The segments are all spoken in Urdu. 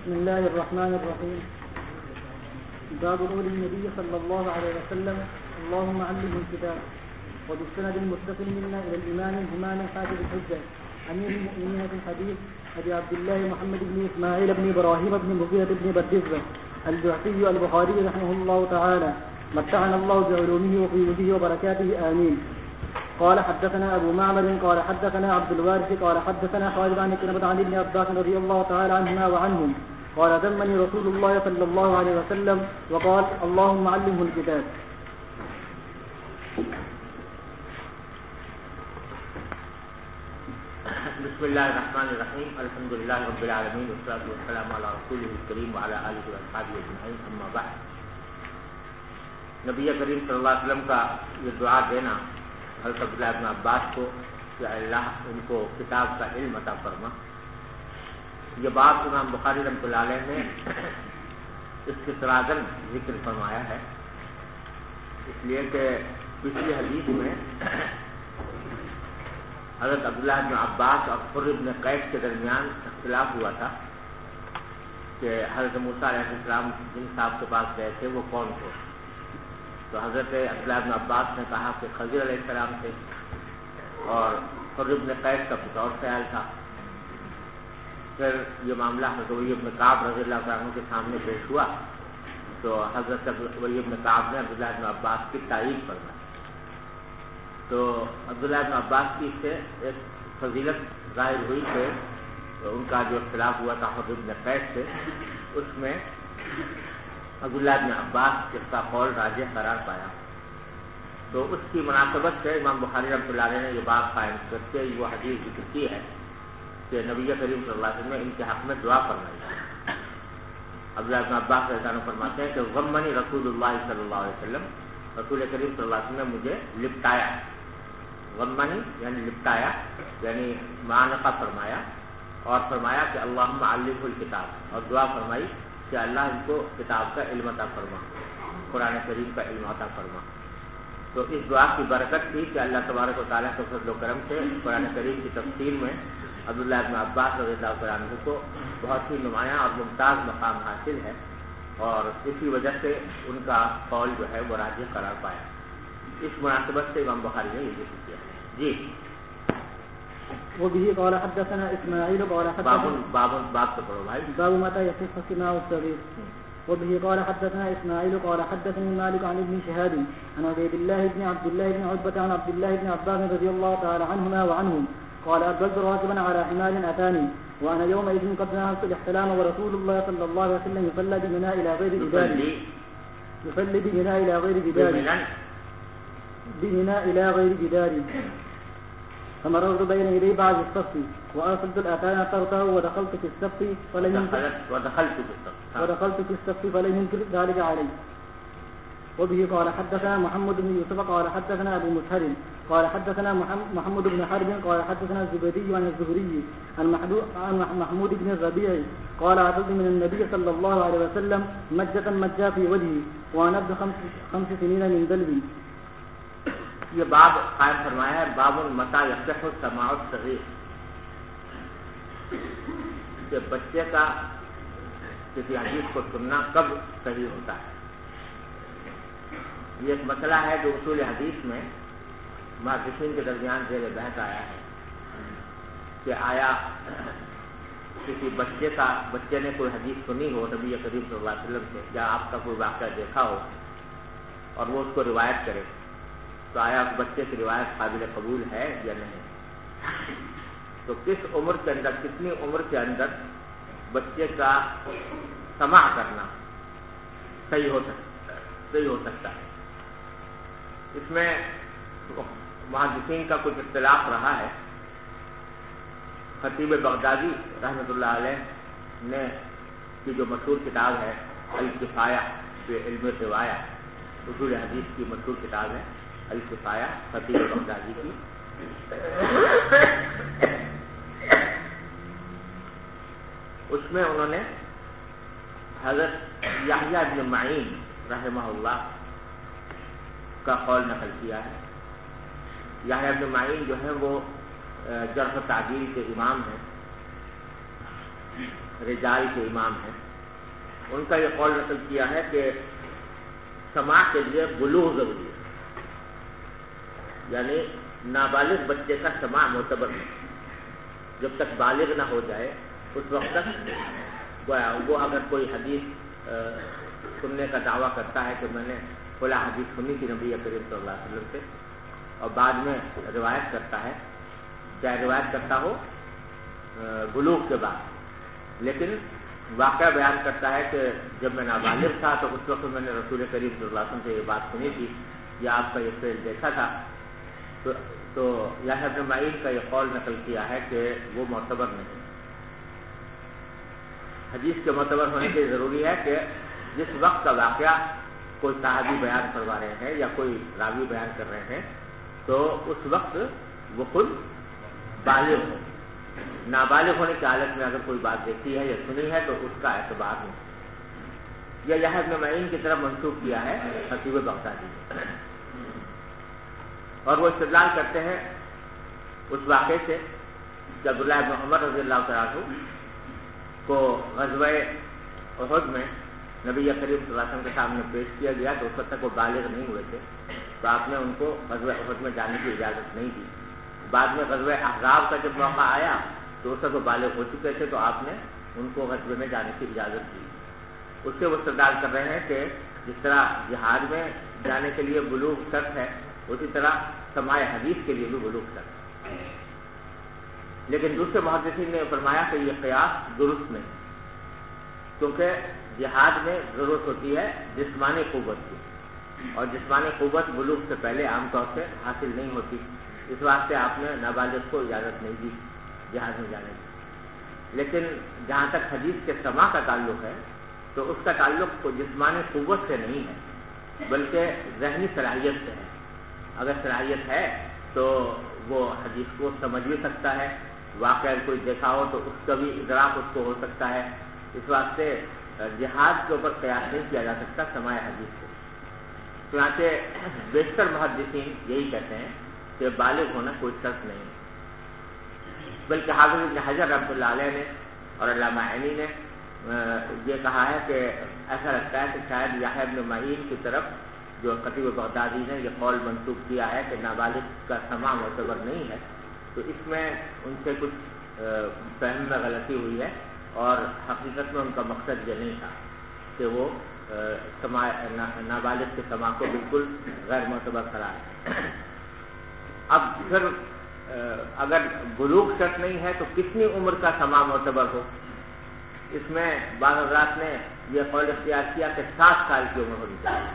بسم الله الرحمن الرحيم. باب قول النبي صلى الله عليه وسلم اللهم علمه الكتاب. وبالسند المتصل منا الى الامام همام حافظ الحجه امير المؤمنين في الحديث ابي عبد الله محمد بن اسماعيل بن ابراهيم بن مغيرة بن بردزبة الجعفي البخاري رحمه الله تعالى متعنا الله بعلومه وفيوده وبركاته آمين. قال حدثنا أبو معمر قال حدثنا عبد الوارث قال حدثنا خالد عن كلمة عن ابن عباس رضي الله تعالى عنهما وعنهم قال ذمني رسول الله صلى الله عليه وسلم وقال اللهم علمه الكتاب. بسم الله الرحمن الرحيم. الحمد لله رب العالمين والصلاة والسلام على رسوله الكريم وعلى آله وأصحابه أجمعين. أما بعد. نبی کریم صلی اللہ علیہ وسلم کا یہ دعا دینا حضرت عبداللہ بن عباس کو کہ اللہ ان کو کتاب کا علم عطا فرما، یہ بات امام بخاری رحمۃ اللہ علیہ نے اس کے تراغن ذکر فرمایا ہے، اس لیے کہ پچھلی حدیث میں حضرت عبداللہ بن عباس اور حر بن قیس کے درمیان اختلاف ہوا تھا کہ حضرت موسیٰ علیہ السلام جن صاحب کے پاس گئے تھے وہ کون تھے. تو حضرت عبداللہ بن عباس نے کہا کہ خضر علیہ السلام تھے، اور حر بن قیس کا کچھ اور خیال تھا. پھر یہ معاملہ حضرت ابی بن کعب رضی اللہ عنہ کے سامنے پیش ہوا تو حضرت ابی بن کعب نے عبداللہ بن عباس کی تعریف فرمائی. تو عبداللہ بن عباس کی سے ایک فضیلت ظاہر ہوئی کہ ان کا جو اختلاف ہوا تھا حر بن قیس سے، اس میں عبداللہ بن عباس جس کا قول راجح قرار پایا. تو اس کی مناسبت سے امام بخاری رحمۃ اللہ علیہ نے یہ بات قائم کرتے وہ حدیث ذکر کی ہے کہ نبی کریم صلی اللہ علیہ وسلم نے ان کے حق میں دعا فرمائی. عبداللہ بن عباس رضی اللہ عنہ فرماتے ہیں کہ ضمنی رسول اللہ صلی اللہ علیہ وسلم، رسول کریم صلی اللہ علیہ وسلم نے مجھے لپٹایا. ضمنی یعنی لپٹایا، یعنی معانقہ فرمایا، اور فرمایا کہ اللہم علمہ الکتاب، اور دعا فرمائی کہ اللہ ان کو کتاب کا علم عطا فرما، قرآن کریم کا علم عطا فرما. تو اس دعا کی برکت تھی کہ اللہ تبارک و تعالیٰ کے فضل و کرم سے قرآن کریم کی تفسیر میں عبداللہ بن عباس رضی اللہ عنہ کو بہت ہی نمایاں اور ممتاز مقام حاصل ہے، اور اسی وجہ سے ان کا قول جو ہے وہ راجح قرار پایا. اس مناسبت سے امام بخاری نے یہ ذکر کیا. جی. وبه قال حدثنا اسماعيل قال حدثنا باب تو پڑھو بھائی. باب متى يصح السماع الصغير. وبه قال حدثنا اسماعيل قال حدثني مالك عن ابن شهاب عن عبيد الله بن عبد الله بن عتبة عن عبد الله بن عباس رضي الله تعالى عنهما وعنهم قال أقبلت راكبا على حمار أتاني وأنا يومئذ قد نهضت الاحتلام ورسول الله صلى الله عليه وسلم يصلى بمناء إلى غير جدار بمناء إلى غير جدار فمررت بين يدي بعض الصف وأرسلت الأتان ترته ودخلت في الصف فلم ينكر ذلك علي. وبه قال حدثنا محمد بن يوسف قال حدثنا أبو مسهر قال حدثنا محمد بن حرب قال حدثنا الزبيدي عن الزهري عن محمود بن الربيع قال أتيت من النبي صلى الله عليه وسلم مجة مجا في وجهي وأنا ابن 5 سنين من دلبي. یہ باب قائم فرمایا ہے باب متى يصح السماع الصغير، کہ بچے کا کسی حدیث کو سننا کب صحیح ہوتا ہے. یہ ایک مسئلہ ہے جو اصول حدیث میں محدثین کے درمیان زیر بحث آیا ہے کہ آیا کسی بچے نے کوئی حدیث سنی ہو نبی کریم صلی اللہ علیہ وسلم سے، یا آپ کا کوئی واقعہ دیکھا ہو اور وہ اس کو روایت کرے، تو آیا اس بچے کی روایت قابل قبول ہے یا نہیں. تو کس عمر کے اندر، کتنی عمر کے اندر بچے کا سماع کرنا صحیح ہو سکتا ہے. اس میں محدثین کا کچھ اختلاف رہا ہے. خطیب بغدادی رحمۃ اللہ علیہ نے کی جو مشہور کتاب ہے الکفایہ فی علم الروایہ، اصول حدیث کی مشہور کتاب ہے الکفایہ خطیب بغدادی کی، اس میں انہوں نے حضرت یحییٰ بن معین رحمہ اللہ کا قول نقل کیا ہے. یحییٰ بن معین جو ہے وہ جرح و تعدیل کے امام ہیں، رجال کے امام ہیں، ان کا یہ قول نقل کیا ہے کہ سماع کے لیے بلوغ ضروری ہے، یعنی نابالغ بچے کا سماع معتبر نہیں، جب تک بالغ نہ ہو جائے اس وقت تک وہ اگر کوئی حدیث سننے کا دعویٰ کرتا ہے کہ میں نے فلاں حدیث سنی تھی نبی کریم صلی اللہ علیہ وسلم سے، اور بعد میں روایت کرتا ہے، چاہے روایت کرتا ہو بلوغ کے بعد، لیکن واقعہ بیان کرتا ہے کہ جب میں نابالغ تھا تو اس وقت میں نے رسول کریم صلی اللہ علیہ وسلم سے یہ بات سنی تھی یا آپ کا یہ فعل دیکھا تھا، تو یحییٰ ابن معین کا یہ قول نقل کیا ہے کہ وہ معتبر نہیں۔ حدیث کے معتبر ہونے کے ضروری ہے کہ جس وقت کا واقعہ کوئی صحابی بیان کروا رہے ہیں یا کوئی راوی بیان کر رہے ہیں تو اس وقت وہ خود بالغ ہو، نابالغ ہونے کی حالت میں اگر کوئی بات دیکھی ہے یا سنی ہے تو اس کا اعتبار نہیں۔ یہ یحییٰ ابن معین کی طرف منسوخ کیا ہے خطیب بغدادی نے، اور وہ استدلال کرتے ہیں اس واقعے سے کہ عبداللہ ابن عمر رضی اللہ تعالیٰ عنہ کو غزوہ احد میں نبی کریم صلی اللہ علیہ وسلم کے سامنے پیش کیا گیا تو اس وقت تک وہ بالغ نہیں ہوئے تھے، تو آپ نے ان کو غزوہ احد میں جانے کی اجازت نہیں دی۔ بعد میں غزوہ احزاب کا جب موقع آیا تو اس وقت وہ بالغ ہو چکے تھے، تو آپ نے ان کو غزوے میں جانے کی اجازت دی۔ اس سے وہ استدلال کر رہے ہیں کہ جس طرح جہاد میں جانے کے لیے بلوغ شرط ہے، اسی طرح سماع حدیث کے لیے بھی بلوغ شرط ہے۔ لیکن دوسرے محدثین نے فرمایا کہ یہ قیاس درست نہیں، کیونکہ جہاد میں ضرورت ہوتی ہے جسمانی قوت کی، اور جسمانی قوت بلوغ سے پہلے عام طور سے حاصل نہیں ہوتی، اس واسطے آپ نے نابالغ کو اجازت نہیں دی جہاد میں جانے کی۔ لیکن جہاں تک حدیث کے سماع کا تعلق ہے تو اس کا تعلق تو جسمانی قوت سے نہیں ہے بلکہ ذہنی صلاحیت سے ہے۔ اگر صلاحیت ہے تو وہ حدیث کو سمجھ بھی سکتا ہے، واقعہ کوئی دیکھا ہو تو اس کا بھی ادراک اس کو ہو سکتا ہے، اس واسطے جہاد کے اوپر قیاس نہیں کیا جا سکتا سماع حدیث سے۔ چنانچہ بیشتر محدثین یہی کہتے ہیں کہ بالغ ہونا کوئی شرط نہیں ہے، بلکہ حافظ ابن حجر رحمۃ اللہ علیہ نے اور علامہ عینی نے یہ کہا ہے کہ ایسا لگتا ہے کہ شاید یحییٰ ابن معین کی طرف جو خطیب بغدادی نے یہ قول منسوخ کیا ہے کہ نابالغ کا سماع معتبر نہیں ہے، تو اس میں ان سے کچھ فہم میں غلطی ہوئی ہے، اور حقیقت میں ان کا مقصد یہ نہیں تھا کہ وہ نابالغ کے سماع کو بالکل غیر معتبر قرار ہے۔ اب پھر اگر بلوغ شرط نہیں ہے تو کتنی عمر کا سماع معتبر ہو؟ اس میں بعض حضرات نے یہ قول اختیار کیا کہ 7 سال کی عمر ہونی چاہیے،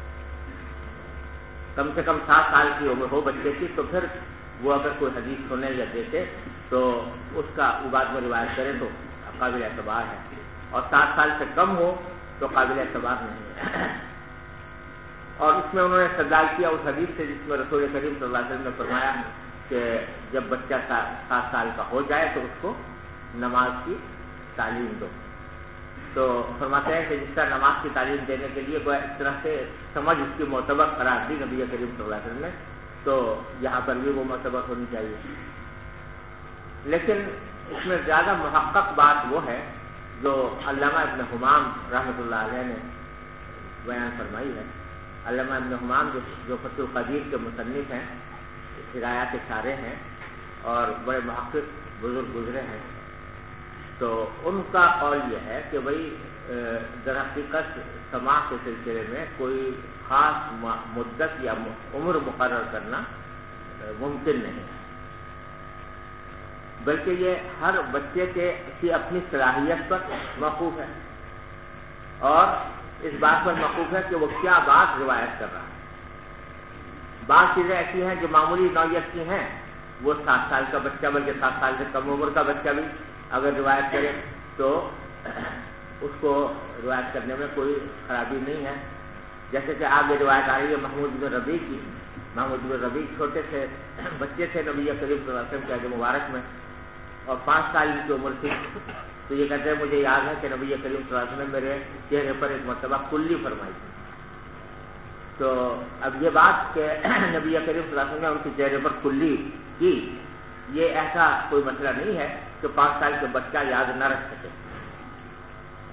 کم سے کم 7 سال کی عمر ہو بچے کی، تو پھر وہ اگر کوئی حدیث سنے یا دیکھے تو اس کا وہ بعد میں روایت کرے تو قابل اعتبار ہے، اور 7 سال سے کم ہو تو قابل اعتبار نہیں ہے۔ اور اس میں انہوں نے استدلال کیا اس حدیث سے جس میں رسول کریم صلی اللہ علیہ وسلم نے فرمایا کہ جب بچہ 7 سال کا ہو جائے تو اس کو نماز کی تعلیم دو، تو فرماتے ہیں کہ جس طرح نماز کی تعلیم دینے کے لیے اس طرح سے سمجھ اس کی معتبر قرار دی نبی کریم صلی اللہ علیہ وسلم نے، تو یہاں پر بھی وہ معتبر ہونی چاہیے۔ لیکن اس میں زیادہ محقق بات وہ ہے جو علامہ ابن حمام رحمۃ اللہ علیہ نے بیان فرمائی ہے۔ علامہ ابن حمام جو فتح القدیر کے مصنف ہیں، ہدایات شارح ہیں اور بڑے محقق بزرگ گزرے ہیں، تو ان کا قول یہ ہے کہ بھائی در حقیقت سماع کے سلسلے میں کوئی خاص مدت یا عمر مقرر کرنا ممکن نہیں ہے، بلکہ یہ ہر بچے کی اپنی صلاحیت پر موقوف ہے، اور اس بات پر موقوف ہے کہ وہ کیا بات روایت کر رہا ہے۔ بعض چیزیں ایسی ہیں جو معمولی نوعیت کی ہیں، وہ 7 سال کا بچہ بلکہ 7 سال سے کم عمر کا بچہ بھی اگر روایت کرے تو اس کو روایت کرنے میں کوئی خرابی نہیں ہے۔ جیسے کہ آپ یہ روایت آ رہی ہے محمود بن ربیع کی، محمود بن ربیع چھوٹے سے بچے تھے نبی کریم صلی اللہ علیہ وسلم کے عہد مبارک میں، اور 5 سال کی عمر تھی، تو یہ کہتے ہیں مجھے یاد ہے کہ نبی کریم صلی اللہ علیہ وسلم نے میرے چہرے پر ایک مرتبہ کلی فرمائی تھی۔ تو اب یہ بات کہ نبی کریم صلی اللہ علیہ وسلم نے ان کے چہرے پر کلی کی، یہ ایسا کوئی مسئلہ نہیں ہے کہ 5 سال کے بچہ یاد نہ رکھ سکے،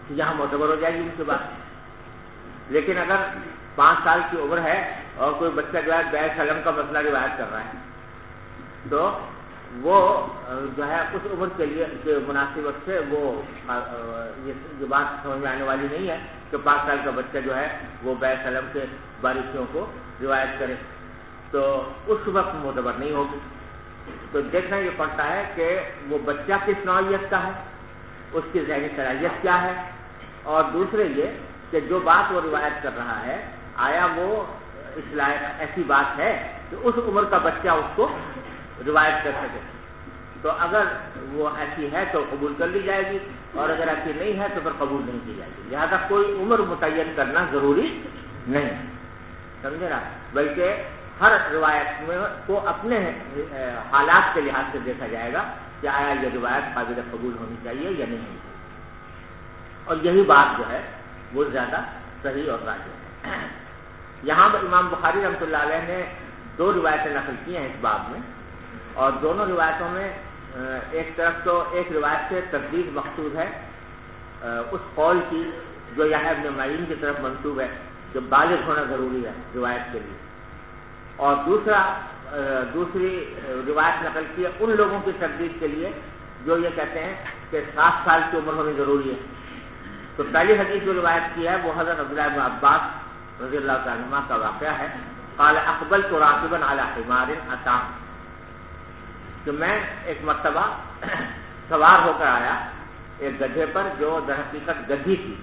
یہاں معتبر ہو جائے گی ان کی بات. لیکن اگر 5 سال کی عمر ہے اور کوئی بچہ جو ہے بیع سلم کا مسئلہ روایت کر رہا ہے تو وہ جو ہے اس عمر کے لیے مناسبت سے وہ یہ بات سمجھ میں آنے والی نہیں ہے کہ 5 سال کا بچہ جو ہے وہ بیع سلم کے باریکیوں کو روایت کرے, تو اس وقت معتبر نہیں ہوگی. تو دیکھنا یہ پڑتا ہے کہ وہ بچہ کس نوعیت کا ہے, اس کی ذہنی صلاحیت کیا ہے, اور دوسرے یہ کہ جو بات وہ روایت کر رہا ہے آیا وہ اس لائق ایسی بات ہے کہ اس عمر کا بچہ اس کو روایت کر سکے. تو اگر وہ ایسی ہے تو قبول کر لی جائے گی, اور اگر ایسی نہیں ہے تو پھر قبول نہیں کی جائے گی. لہذا کوئی عمر متعین کرنا ضروری نہیں, سمجھے نا, بلکہ ہر روایت میں کو اپنے حالات کے لحاظ سے دیکھا جائے گا کہ آیا یہ روایت قابل قبول ہونی چاہیے یا نہیں ہونی چاہیے. اور یہی بات جو ہے وہ زیادہ صحیح اور راجح ہے. یہاں پر امام بخاری رحمۃ اللہ علیہ نے 2 روایتیں نقل کی ہیں اس باب میں, اور دونوں روایتوں میں ایک طرف تو ایک روایت سے تردید مقصود ہے اس قول کی جو یحییٰ ابن معین کی طرف منسوب ہے کہ بالغ ہونا ضروری ہے روایت کے لیے, اور دوسری روایت نقل کی ہے ان لوگوں کی تردید کے لیے جو یہ کہتے ہیں کہ 7 سال کی عمر ہونی ضروری ہے. تو پہلی حدیث جو روایت کی ہے وہ حضرت عبداللہ بن عباس رضی اللہ تعالیٰ عنہما کا واقعہ ہے. قال اقبلت راکبا علی حمار اتام, کہ میں ایک مرتبہ سوار ہو کر آیا ایک گدھے پر جو در حقیقت گدھی تھی.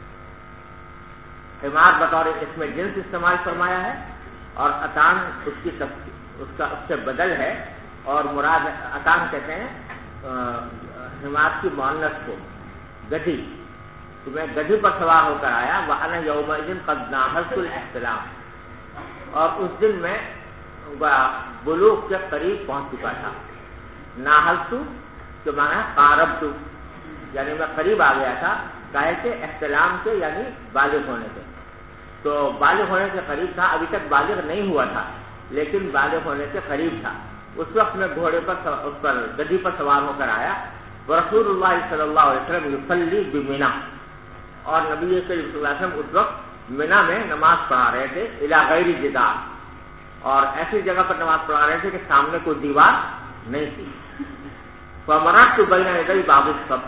حمار بطور اس میں جنس استعمال فرمایا ہے, اور اتان اس سے بدل ہے, اور مراد اتان کہتے ہیں حمار کی مؤنث کو گدھی. تو میں گدھی پر سوار ہو کر آیا, وَأَنَا يَوْمَئِذٍ قَدْ نَاهَزْتُ الْاحْتِلَامَ, اور اس دن میں بلوغ کے قریب پہنچ چکا تھا. ناہزتو جو معنی ہے قاربتو, یعنی میں قریب آ گیا تھا, کہے کہ احتلام سے یعنی بالغ ہونے سے. تو بالغ ہونے سے قریب تھا, ابھی تک بالغ نہیں ہوا تھا لیکن بالغ ہونے سے قریب تھا. اس وقت میں گھوڑے پر اس پر گدھی پر سوار ہو کر آیا. رسول اللہ صلی اللہ علیہ وسلم یصلی بمنا, اور نبی کریم صلی اللہ علیہ وسلم اس وقت منا میں نماز پڑھا رہے تھے, الی غیر جدار, اور ایسی جگہ پر نماز پڑھا رہے تھے کہ سامنے کوئی دیوار نہیں تھی. فمررت بین یدی باب الصف,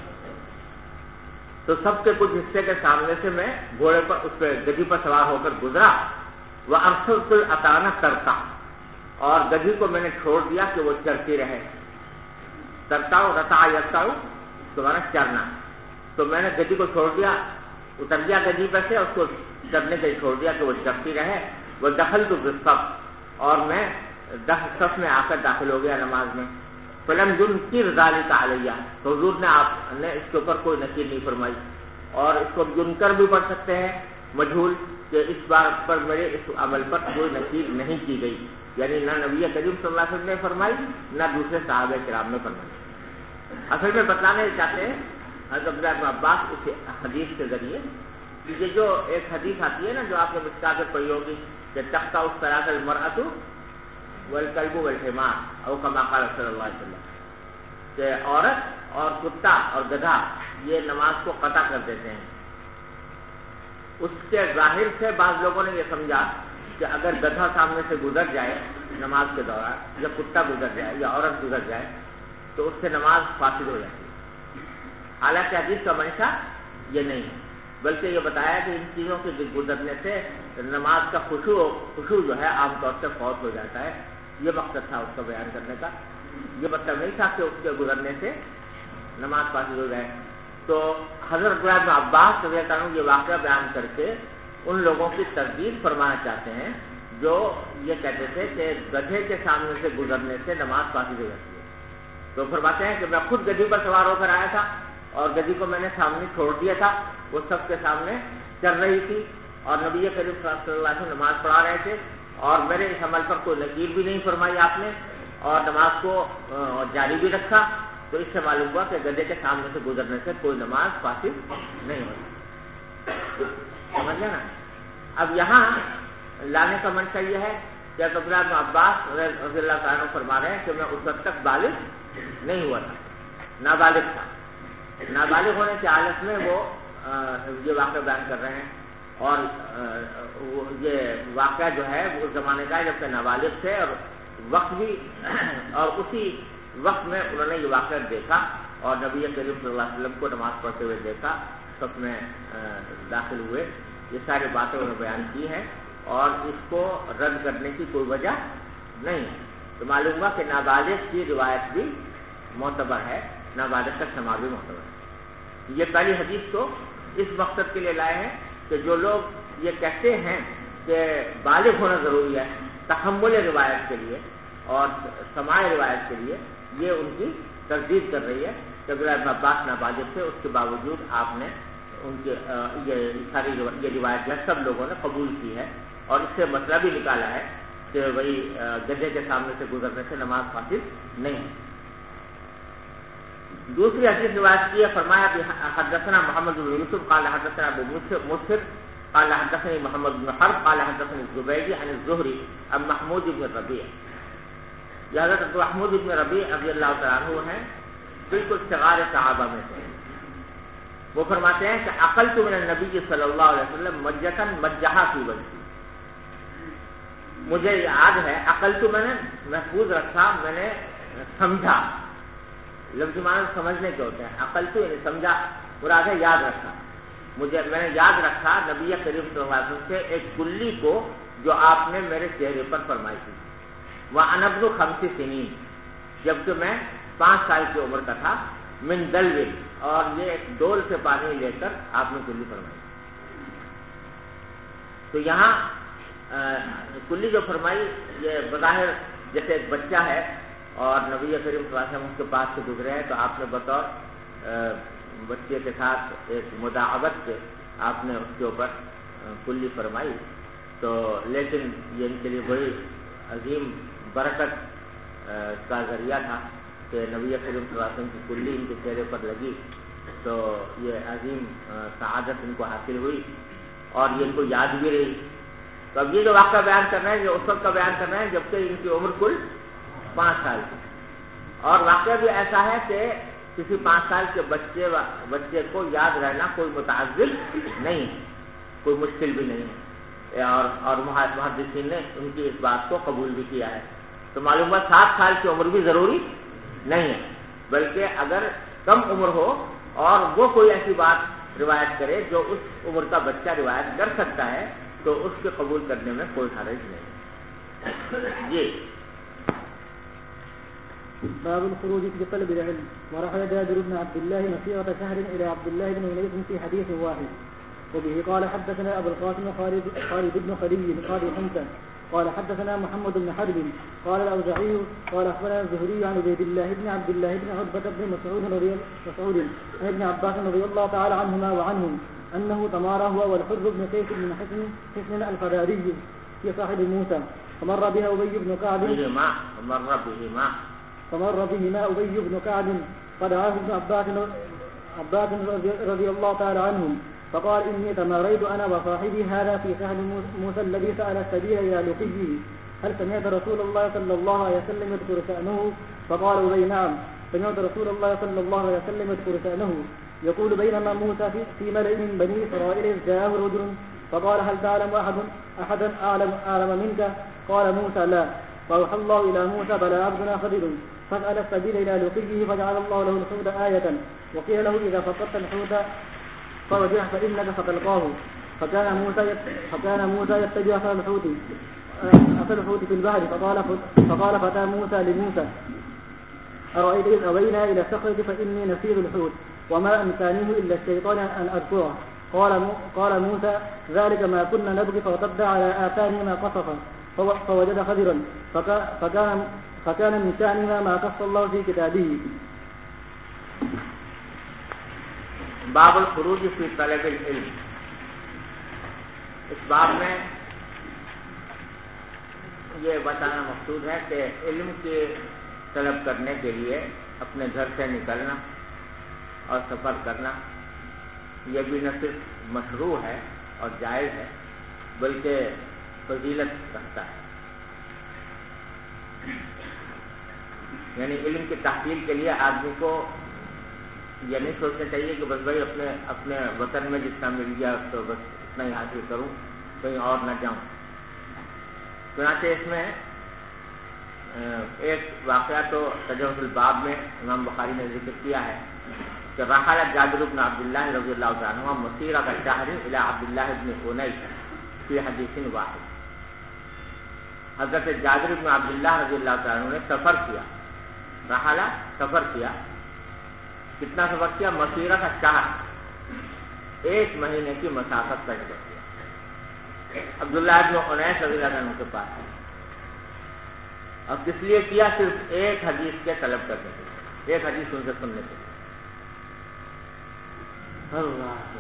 تو سب کے کچھ حصے کے سامنے سے میں گھوڑے پر اس پہ گدھی پر سوار ہو کر گزرا. وارسلت الاتان ترتا, اور گدھی کو میں نے چھوڑ دیا کہ وہ چرتی رہے. ترتاؤ رتا یرتاؤ تمہارا چرنا, تو میں نے گدھی کو چھوڑ دیا, اتر گیا گدھی پر سے, اس کو چرنے کے چھوڑ دیا کہ وہ چرتی رہے. وہ دخلت بالصف, اور میں صف میں آ کر داخل ہو گیا نماز میں. فلم ينكر ذلك علیہ, تو حضور نے آپ نے اس کے اوپر کوئی نکیر نہیں فرمائی. اور اس کو ینکر بھی پڑھ سکتے ہیں مجہول, کہ اس بات پر میرے اس عمل پر کوئی نکیر نہیں کی گئی, یعنی نہ نبی کریم صلی اللہ علیہ وسلم نے فرمائی نہ دوسرے صحابہ کرام نے فرمائی. اصل میں بتلانا چاہتے ہیں حضرت عبداللہ بن عباس اس حدیث کے ذریعے, یہ جو ایک حدیث آتی ہے نا جو آپ نے مشکات میں پڑھی ہوگی کہ تختہ اس طرح سے المرأۃ والکلب والحمار او کما قال صلی اللہ علیہ وسلم, کہ عورت اور کتا اور گدھا یہ نماز کو قطع کر دیتے ہیں. اس کے ظاہر سے بعض لوگوں نے یہ سمجھا کہ اگر گدھا سامنے سے گزر جائے نماز کے دوران, یا کتا گزر جائے یا عورت گزر جائے تو اس سے نماز فاسد ہو جاتی ہے. حالانکہ حدیث کا منشا یہ نہیں ہے, بلکہ یہ بتایا کہ ان چیزوں کے گزرنے سے نماز کا خشوع جو ہے عام طور سے فوت ہو جاتا ہے. یہ مقصد تھا اس کا بیان کرنے کا, یہ مطلب نہیں تھا کہ اس کے گزرنے سے نماز فاسد ہو جائے. تو حضرت عبداللہ بن عباس رضی اللہ عنہ یہ واقعہ بیان کر کے ان لوگوں کی تردید فرمانا چاہتے ہیں جو یہ کہتے تھے کہ گدھے کے سامنے سے گزرنے سے نماز فاسد ہو جاتی ہے. تو فرماتے ہیں کہ میں خود گدھی پر سوار ہو کر آیا تھا, اور گدھی کو میں نے سامنے چھوڑ دیا تھا, وہ سب کے سامنے چل رہی تھی, اور نبی کریم صلی اللہ علیہ وسلم نماز پڑھا رہے تھے, اور میرے اس عمل پر کوئی نکیر بھی نہیں فرمائی آپ نے, اور نماز کو جاری بھی رکھا. تو اس سے معلوم ہوا کہ گدھے کے سامنے سے گزرنے سے کوئی نماز فاسد نہیں ہوتی. سمجھ گیا نا. اب یہاں لانے کا منشا یہ ہے کہ عبداللہ بن عباس رضی اللہ تعالیٰ فرما رہے ہیں کہ میں اس وقت تک بالغ نہیں ہوا تھا, نابالغ تھا. نابالغ ہونے کی حالت میں وہ یہ واقعہ بیان کر رہے ہیں، اور یہ واقعہ جو ہے وہ اس زمانے کا ہے جب کہ نابالغ تھے، اور وقت بھی اور اسی وقت میں انہوں نے یہ واقعہ دیکھا اور نبی کریم صلی اللہ علیہ وسلم کو نماز پڑھتے ہوئے دیکھا، سب میں داخل ہوئے. یہ ساری باتیں انہوں نے بیان کی ہیں اور اس کو رد کرنے کی کوئی وجہ نہیں ہے. تو معلوم ہوا کہ نابالغ کی روایت بھی معتبر ہے، نابالغ کا سماع بھی معتبر ہے. یہ پہلی حدیث تو اس مقصد کے لیے لائے ہیں کہ جو لوگ یہ کہتے ہیں کہ بالغ ہونا ضروری ہے تحمل روایت کے لیے اور سماع روایت کے لیے، یہ ان کی تردید کر رہی ہے کہ عبداللہ بن عباس نابالغ تھے، اس کے باوجود آپ نے ان کے یہ ساری یہ روایت جو ہے سب لوگوں نے قبول کی ہے، اور اس سے مسئلہ بھی نکالا ہے کہ وہی گدھے کے سامنے سے گزرنے سے نماز فاسد نہیں ہے. دوسری حدیث روایت کی ہے، فرمایا کہ حدثنا محمد بن یوسف قال حدثنا ابو مسر قال حدثني محمد بن حرب قال حدثني الزبيدي عن الزهري عن محمود بن ربيع. یہ حضرت محمود بن ربيع رضی اللہ تعالیٰ عنہ ہیں، بالکل صغار صحابہ میں سے. وہ فرماتے ہیں کہ عقلت من النبی صلی اللہ علیہ وسلم مجھتا مجھا فی وجہی. مجھے یاد ہے، عقلت میں نے محفوظ رکھا، میں نے سمجھا. لفظ معنی سمجھنے کے ہوتے ہیں، عقلت یعنی سمجھا، مراد ہے یاد رکھا. میں نے یاد رکھا نبی کریم صلی اللہ علیہ وسلم سے ایک کلی کو جو آپ نے میرے چہرے پر فرمائی تھی. وَأَنَا ابْنُ 5 سنین، جبکہ میں 5 سال کی عمر کا تھا. من دلو، اور یہ ایک ڈول سے پانی لے کر آپ نے کلی فرمائی. تو یہاں کلی جو فرمائی یہ بظاہر جیسے ایک بچہ ہے اور نبی کریم صلی اللہ علیہ وسلم اس کے پاس سے گزرے ہیں، تو آپ نے بطور بچے کے ساتھ ایک مداعبت سے آپ نے اس کے اوپر کلی فرمائی. تو لیکن یہ ان کے لیے بڑی عظیم برکت کا ذریعہ تھا کہ نبی کریم صلی اللہ علیہ وسلم کی کلی ان کے چہرے پر لگی، تو یہ عظیم سعادت ان کو حاصل ہوئی اور یہ ان کو یاد بھی رہی. تو اب یہ جو واقعہ بیان کر رہے ہیں، یہ اس وقت کا بیان کر رہے ہیں جبکہ ان کی عمر کل 5 سال کی. اور واقعہ بھی ایسا ہے کہ کسی 5 سال کے بچے کو یاد رہنا کوئی متعذر نہیں، کوئی مشکل بھی نہیں ہے، اور محدثین نے ان کی اس بات کو قبول بھی کیا ہے. تو معلوم ہے 7 سال کی عمر بھی ضروری نہیں ہے، بلکہ اگر کم عمر ہو اور وہ کوئی ایسی بات روایت کرے جو اس عمر کا بچہ روایت کر سکتا ہے تو اس کے قبول کرنے میں کوئی حرج نہیں. جی باب الخروج في طلب العلم. ورحل جابر بن عبد الله مسيرة شهر إلى عبد الله بن أنيس في حديث واحد. وبه قال حدثنا أبو القاسم خالد بن خلي قاضي حمزة قال حدثنا محمد بن حرب قال الأوزاعي قال أخبرنا الزهري عن عبيد الله بن عبد الله بن عتبة بن مسعود عن ابن عباس رضي الله تعالى عنهما وعنهم أنه تمارى هو والحر بن قيس بن حسن الفراري في صاحب موسى فمر بها أبي بن كعب فمر بهما أبي بن كعب فدعاه ابن عباس رضي الله تعالى عنهم فقال إني تماريت أنا وصاحبي هذا في سهل موسى الذي سأل السبيل إلى لقيه هل سمعت رسول الله صلى الله عليه وسلم يذكر شأنه؟ فقال أبي نعم سمعت رسول الله صلى الله عليه وسلم يذكر شأنه يقول بينما موسى في ملئ من بني إسرائيل إذ جاءه رجل فقال هل تعلم أحدا أعلم منك؟ قال موسى لا. فأوحى الله إلى موسى بلى عبدنا خضر فسأل السبيل إلى لقيه فجعل الله له الحوت آية وقيل له إذا فقدت الحوت فرجع فإنك ستلقاه. فكان موسى يتجه أثر الحوت في البحر فقال فتى موسى لموسى أرأيت إذ أوينا إلى الصخرة فإني نسير الحوت وما أمكانه إلا الشيطان أن أذكره. قال موسى ذلك ما كنا نبغي فارتد على آثارهما قصصا فوجد خضرا فكان من شأنها ما قص الله في كتابه. باب الخروج فی طلب العلم. اس باب میں یہ بتانا مقصود ہے کہ علم کے طلب کرنے کے لیے اپنے گھر سے نکلنا اور سفر کرنا یہ بھی نہ صرف مشروع ہے اور جائز ہے بلکہ فضیلت رکھتا ہے. یعنی علم کی تحصیل کے لیے آدمی کو یہ نہیں سوچنا چاہیے کہ بس بھائی اپنے وطن میں جتنا مل گیا تو بس اتنا ہی حاصل کروں، کہیں اور نہ جاؤں۔ چنانچہ اس میں ایک واقعہ تو تجوز الباب میں امام بخاری نے ذکر کیا ہے کہ رحل جابر بن عبداللہ رضی اللہ تعالیٰ عنہ مسیرۃ الشہر الی عبداللہ بن انیس فی حدیث واحد۔ حضرت جابر بن عبداللہ رضی اللہ تعالیٰ عنہ نے سفر کیا، رحلہ سفر کیا، کتنا سفر کیا؟ مسیرۃ الشہر، 1 مہینے کی مسافت کا سفر کیا عبداللہ بن انیس رضی اللہ عنہ کے پاس، اور کس لیے کیا؟ صرف ایک حدیث کے طلب کرنے کے لیے، ایک حدیث ان سے سننے کے لیے۔ اللہ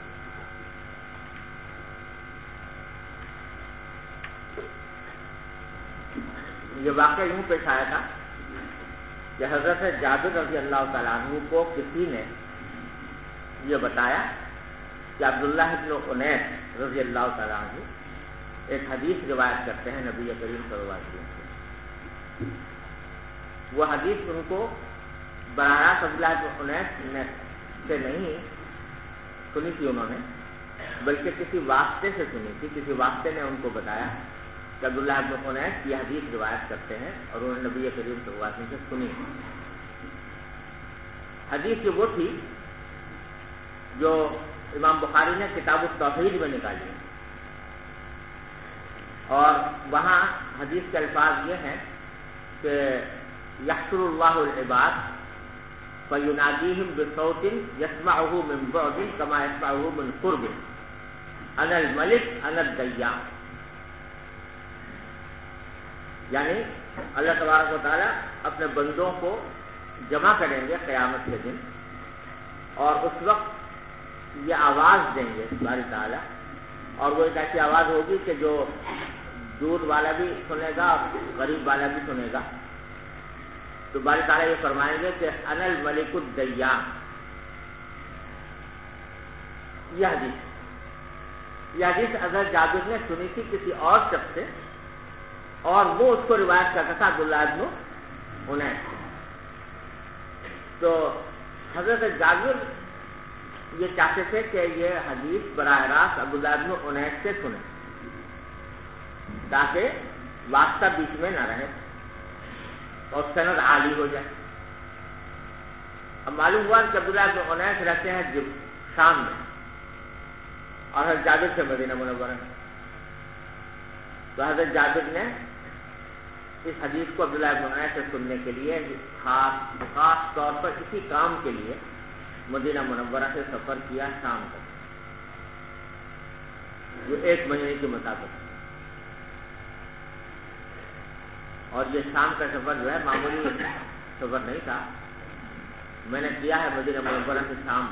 یہ واقعہ یوں پیش آیا تھا کہ حضرت جابر رضی اللہ تعالیٰ عنہ کو کسی نے یہ بتایا کہ عبداللہ بن انیس رضی اللہ تعالیٰ عنہ ایک حدیث روایت کرتے ہیں نبی کریم صلی اللہ علیہ وسلم سے۔ وہ حدیث ان کو براہ راست عبداللہ بن انیس سے نہیں سنی تھی انہوں نے، بلکہ کسی واسطے سے سنی تھی، کسی واسطے نے ان کو بتایا کہ عبداللہ بن انیس یہ حدیث روایت کرتے ہیں، اور انہوں نے نبی کریم صلی اللہ علیہ وسلم سے سنی۔ حدیث وہ تھی جو امام بخاری نے کتاب التوحید میں نکالی ہے، اور وہاں حدیث کے الفاظ یہ ہیں کہ یحشر اللہ العباد فینادیہم بصوت یسمعہ من بعد کما یسمعہ من قرب انا الملک انا الدیان، یعنی اللہ تبارک و تعالیٰ اپنے بندوں کو جمع کریں گے قیامت کے دن، اور اس وقت یہ آواز دیں گے باری تعالیٰ، اور وہ ایک ایسی آواز ہوگی کہ جو دور والا بھی سنے گا اور غریب والا بھی سنے گا۔ تو باری تعالیٰ یہ فرمائیں گے کہ انا الملک الدیان۔ یہ حدیث حضرت جابر نے سنی تھی کسی اور شخص سے، اور وہ اس کو روایت کرتا تھا عبداللہ بن انیس۔ تو حضرت جابر یہ چاہتے تھے کہ یہ حدیث براہ راست عبداللہ بن انیس سے سنیں تاکہ واسطہ بیچ میں نہ رہے اور سند عالی ہو جائے۔ اب معلوم ہوا کہ عبداللہ بن انیس رہتے ہیں شام میں، اور حضرت جابر سے مدینہ منورہ میں، تو حضرت جابر نے اس حدیث کو عبداللہ بن انیس سے سننے کے لیے خاص طور پر اسی کام کے لیے مدینہ منورہ سے سفر کیا شام تک، جو 1 مہینے کی مسافت، اور یہ شام کا سفر جو ہے معمولی سفر نہیں تھا۔ میں نے کیا ہے مدینہ منورہ سے شام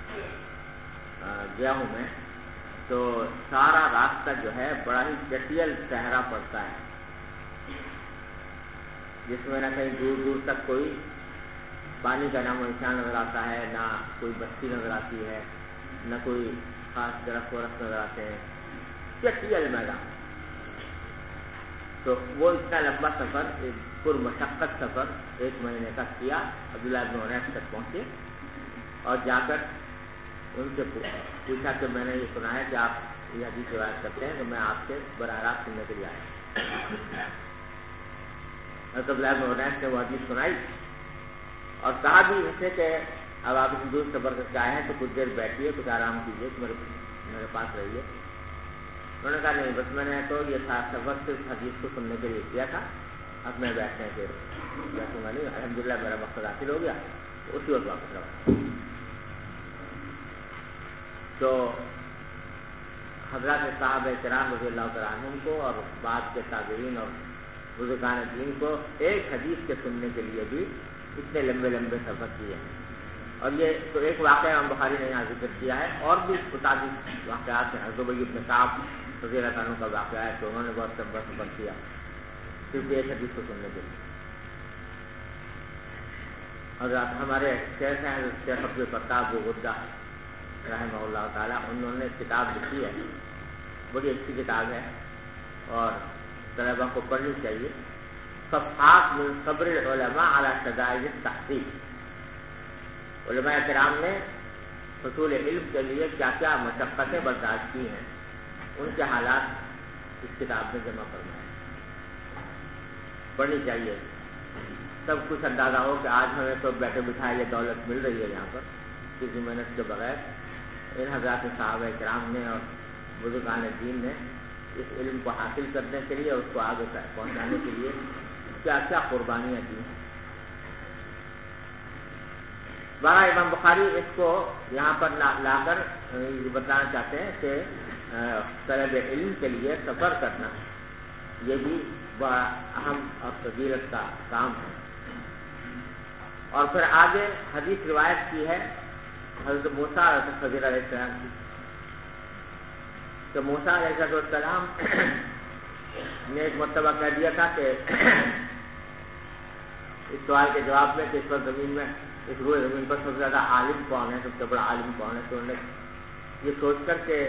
گیا ہوں میں، تو سارا راستہ جو ہے بڑا ہی جٹیل صحرا پڑتا ہے، جس میں نہ کہیں دور دور تک کوئی پانی کا نام و نشان نظر آتا ہے، نہ کوئی بستی نظر آتی ہے، نہ کوئی خاص درخت ورخت نظر آتے ہیں، جٹیل میدان۔ تو وہ اتنا لمبا سفر، ایک پر مشقت سفر 1 مہینے کا کیا، عبداللہ بن انیس تک پہنچے، اور جا کر ان سے پوچھا کہ میں نے یہ سنا ہے کہ آپ یہ حدیث روایت کرتے ہیں، تو میں آپ سے براہ راست سننے کے لیے آیا۔ عبداللہ بن انیس نے وہ حدیث سنائی، اور کہا بھی ان سے کہ اب آپ اس دور سفر کر کے آئے ہیں تو کچھ دیر بیٹھیے، کچھ آرام کیجیے، میرے پاس رہیے۔ انہوں نے کہا نہیں، بس میں نے تو یہ سفر صرف حدیث کو سننے کے لیے کیا تھا، اب میں بیٹھنے کے بیٹھوں گا نہیں، الحمدللہ میرا مقصد حاصل ہو گیا، تو اسی وقت واپس رہا۔ تو حضرات صحابہ کرام رضی اللہ تعالیٰ عنہم کو اور بعد کے تابعین اور بزرگان دین کو ایک حدیث کے سننے کے لیے بھی اتنے لمبے لمبے سفر کیے ہیں۔ اور یہ تو ایک واقعہ امام بخاری نے یہاں ذکر کیا ہے، اور بھی متعدد واقعات ہیں۔ حضرت ابی بن کعب رضی اللہ عنہ کا واقعہ ہے کہ انہوں نے بہت لمبا سفر کیا صرف ایک حدیث کو سننے کے لیے۔ حضرات ہمارے شیخ ہیں حضرت شیخ عبد الفتاح غدہ رحمہ اللہ تعالیٰ، انہوں نے کتاب لکھی ہے، بڑی اچھی کتاب ہے اور طلبہ کو پڑھنی چاہیے، صفحات من صبر العلماء علی شدائد التحقیق۔ علماء کرام نے حصول علم کے لیے کیا کیا مشقتیں برداشت کی ہیں، ان کے حالات اس کتاب میں جمع فرمائے، پڑھنی چاہیے، سب کچھ اندازہ ہو کہ آج ہمیں تو بیٹھے بٹھائے یہ دولت مل رہی ہے یہاں پر کسی محنت کے بغیر۔ ان حضرات صحابہ کرام نے اور بزرگان دین نے اس علم کو حاصل کرنے کے لیے، اس کو آگے پہنچانے کے لیے کیا کیا قربانیاں دی ہیں۔ بارہ امام بخاری اس کو یہاں پر لا کر بتانا چاہتے ہیں کہ طلب علم کے لیے سفر کرنا یہ بھی بڑا اہم اور فضیلت کا کام ہے۔ اور پھر آگے حدیث روایت کی ہے حضرت موسیٰ اور حضرت خضر علیہ السلام کی، کہ موسیٰ علیہ السلام نے ایک مرتبہ کہہ دیا تھا کہ اس سوال کے جواب میں کہ اس پر زمین میں، اس روئے زمین پر سب سے زیادہ عالم کون ہے، سب سے بڑا عالم کون ہے، تو انہوں نے یہ سوچ کر کہ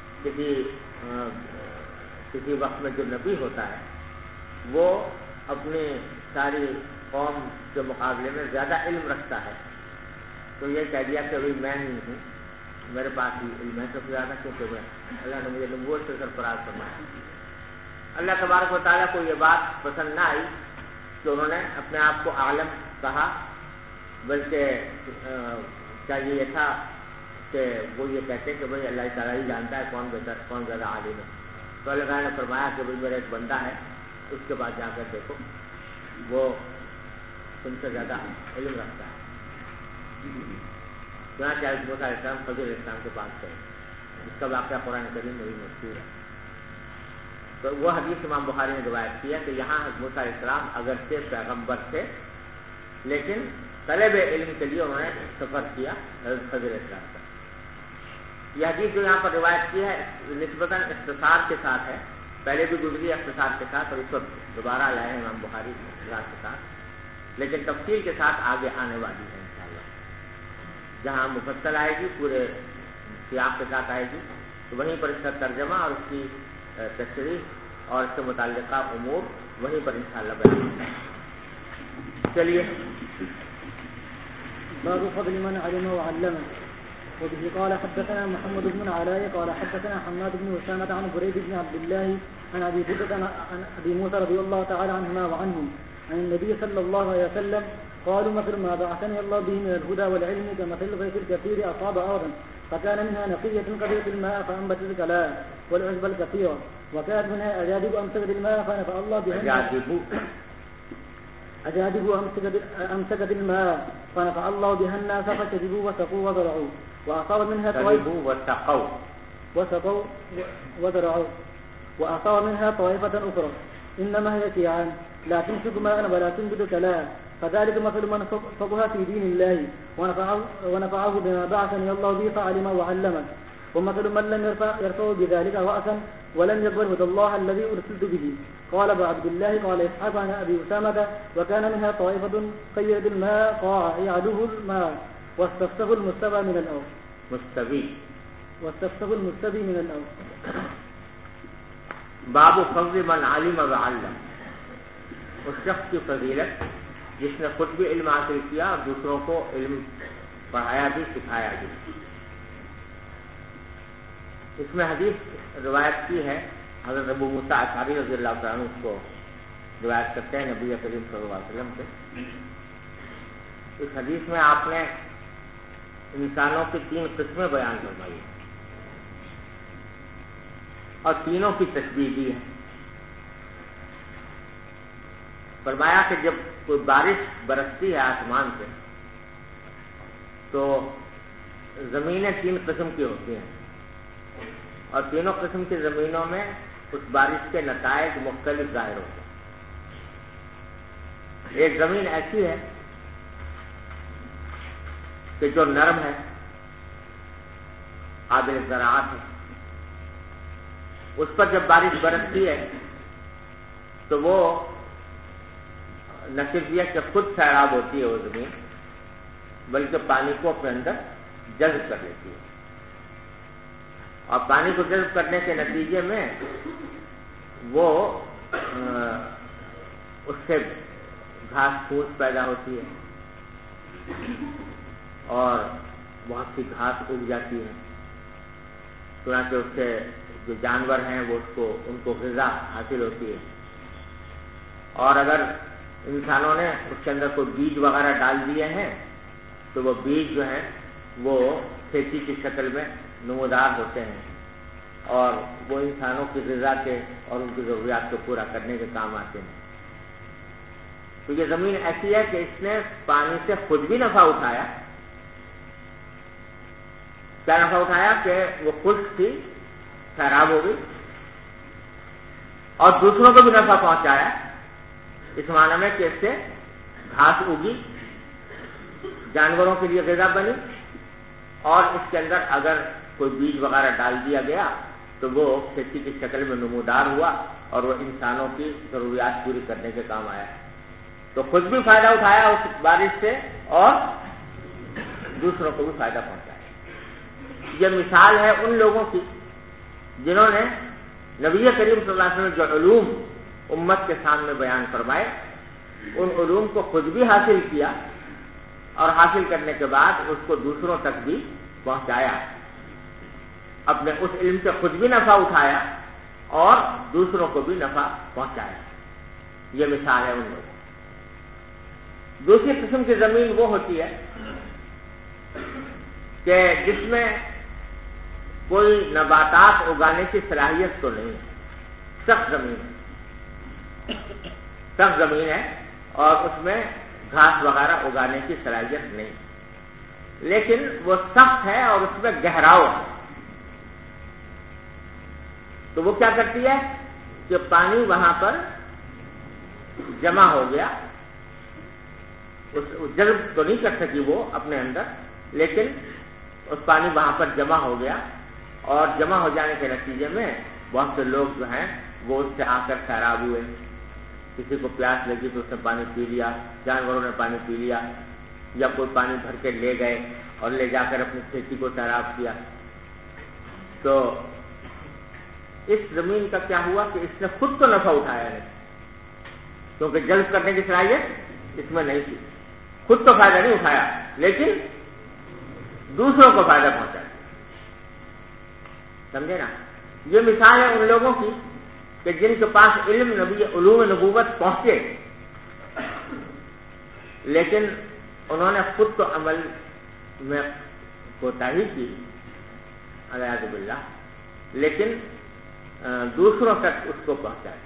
کسی وقت میں جو نبی ہوتا ہے وہ اپنی ساری قوم کے مقابلے میں زیادہ علم رکھتا ہے، تو یہ کہہ دیا کہ ابھی میں ہی ہوں، میرے پاس ہی علم ہے سب سے زیادہ، کیونکہ اللہ نے مجھے نبوت سے سرفراز فرمایا۔ اللہ تبارک و تعالیٰ کو یہ بات پسند نہ آئی کہ انہوں نے اپنے آپ کو عالم کہا، بلکہ چاہیے یہ تھا کہ وہ یہ کہتے کہ بھائی اللہ تعالیٰ ہی جانتا ہے کون زیادہ عالم ہے۔ تو اللہ تعالیٰ نے فرمایا کہ بھائی میرا ایک بندہ ہے، اس کے بعد جا کر دیکھو وہ تم سے زیادہ علم رکھتا ہے۔ چنانچہ حضرت موسیٰ علیہ السلام خضر علیہ السلام کے پاس گئے، اس کا واقعہ قرآن کریم میں بھی مشہور ہے۔ تو وہ حدیث امام بخاری نے روایت کی ہے کہ یہاں حضرت موسیٰ علیہ السلام اگرچہ پیغمبر تھے لیکن طلب علم کے لیے انہوں نے سفر کیا حضرت خضر علیہ السلام کا۔ یہ حدیث جو یہاں پر روایت کی ہے نسبتاً اختصار کے ساتھ ہے، پہلے بھی گزری اختصار کے ساتھ، اور اس وقت دوبارہ لائے ہیں امام بخاری اختصار کے ساتھ، لیکن تفصیل کے ساتھ آگے آنے والی ہے انشاءاللہ۔ جہاں مفصل آئے گی پورے سیاق کے ساتھ آئے گی، تو وہیں پر اس کا ترجمہ اور اس کی تشریح اور اس سے متعلقہ امور وہیں پر انشاءاللہ بیان ہوگا۔ چلیے، باب فضل من علم وعلم. وبه قال حدثنا محمد بن علاء قال حدثنا حماد بن أسامة عن بريد بن عبد الله عن أبي بردة عن أبي موسى رضي الله تعالى عنهما وعنهم عن النبي صلى الله عليه وسلم قالوا مثل ما بعثني الله به من الهدى والعلم كمثل الغيث الكثير أصاب أرضا فكان منها نقية قبلت الماء فأنبتت الكلاء والعشب الكثير وكانت منها أجادب أمسكت الماء فنفع الله بها أجادب أمسكت الماء فنفع الله بها الناس فشربوا وسقوا وزرعوا وأصاب منها طائفة أخرى إنما هي شيعان لا تمسك ماء ولا تنبت كلاء فذلك مثل من فقه في دين الله ونفعه بما بعثني الله به فعلم وعلم ومثل من لم يرفع بذلك رأسا ولم يقبل هدى الله الذي أرسلت به. قال أبو عبد الله قال إسحاق عن أبي أسامة وكان منها طائفة قيد الماء قاع يعده الماء واستفسه المستوى من الأرض باب فضل من علم وعلم. اس شخص کی فضیلت جس نے خود بھی علم حاصل کیا اور دوسروں کو علم پڑھایا بھی سکھایا بھی. اس میں حدیث روایت کی ہے حضرت ابو موسیٰ اشعری رضی اللہ تعالیٰ عنہ، اس کو روایت کرتے ہیں نبی کریم صلی اللہ علیہ وسلم سے. اس حدیث میں آپ نے انسانوں کی 3 قسمیں بیان فرمائی اور تینوں کی تشبیہ دی ہے. فرمایا کہ جب کوئی بارش برستی ہے آسمان سے تو زمینیں 3 قسم کی ہوتی ہیں اور تینوں قسم کی زمینوں میں اس بارش کے نتائج مختلف ظاہر ہوتے ہیں. ایک زمین ایسی ہے کہ جو نرم ہے، قابل زراعت ہے، اس پر جب بارش برستی ہے تو وہ نہ صرف یہ کہ خود سیراب ہوتی ہے وہ زمین، بلکہ پانی کو اپنے اندر جذب کر لیتی ہے، اور پانی کو جذب کرنے کے نتیجے میں وہ اس سے گھاس پھوس پیدا ہوتی ہے، اور بہت سی گھاس اگ جاتی ہے، چنانچہ اس سے جو جانور ہیں وہ ان کو غذا حاصل ہوتی ہے. اور اگر انسانوں نے اس کے اندر کوئی بیج وغیرہ ڈال دیے ہیں تو وہ بیج جو ہیں وہ کھیتی کی شکل میں نمودار ہوتے ہیں اور وہ انسانوں کی غذا کے اور ان کی ضروریات کو پورا کرنے کے کام آتے ہیں. تو یہ زمین ایسی ہے کہ اس نے پانی سے خود بھی نفع اٹھایا. کیا نفع اٹھایا کہ وہ خشک تھی، خراب ہو گئی، اور دوسروں کو بھی نفع پہنچایا اس معنی میں کہ اس سے گھاس اگی، جانوروں کے لیے غذا بنی، اور اس کے اندر اگر کوئی بیج وغیرہ ڈال دیا گیا تو وہ کھیتی کی شکل میں نمودار ہوا اور وہ انسانوں کی ضروریات پوری کرنے کے کام آیا. تو خود بھی فائدہ اٹھایا اس بارش سے اور دوسروں کو بھی فائدہ پہنچایا. یہ مثال ہے ان لوگوں کی جنہوں نے نبی کریم صلی اللہ علیہ وسلم جو علوم امت کے سامنے بیان فرمائے ان علوم کو خود بھی حاصل کیا اور حاصل کرنے کے بعد اس کو دوسروں تک بھی پہنچایا. اپنے اس علم سے خود بھی نفع اٹھایا اور دوسروں کو بھی نفع پہنچایا. یہ مثال ہے ان لوگوں. دوسری قسم کی زمین وہ ہوتی ہے کہ جس میں کوئی نباتات اگانے کی صلاحیت تو نہیں ہے، سخت زمین ہے، سخت زمین ہے اور اس میں گھاس وغیرہ اگانے کی صلاحیت نہیں، لیکن وہ سخت ہے اور اس میں گہراؤ ہے. تو وہ کیا کرتی ہے کہ پانی وہاں پر جمع ہو گیا، جذب تو نہیں کر سکی وہ اپنے اندر، لیکن اس پانی وہاں پر جمع ہو گیا اور جمع ہو جانے کے نتیجے میں بہت سے لوگ جو ہیں وہ اس سے آ کر سیراب ہوئے. کسی کو پیاس لگی تو اس نے پانی پی لیا، جانوروں نے پانی پی لیا، یا کوئی پانی بھر کے لے گئے اور لے جا کر اپنی کھیتی کو سیراب کیا. تو اس زمین کا کیا ہوا کہ اس نے خود تو نفع اٹھایا نہیں، کیونکہ جلب کرنے کی صلاحیت اس میں نہیں تھی. خود تو فائدہ نہیں اٹھایا لیکن دوسروں کو فائدہ پہنچایا. سمجھے نا؟ یہ مثال ہے ان لوگوں کی کہ جن کے پاس علوم نبوت پہنچے لیکن انہوں نے خود تو عمل میں کوتاہی کی اعوذ باللہ، لیکن دوسروں تک اس کو پہنچا دیا.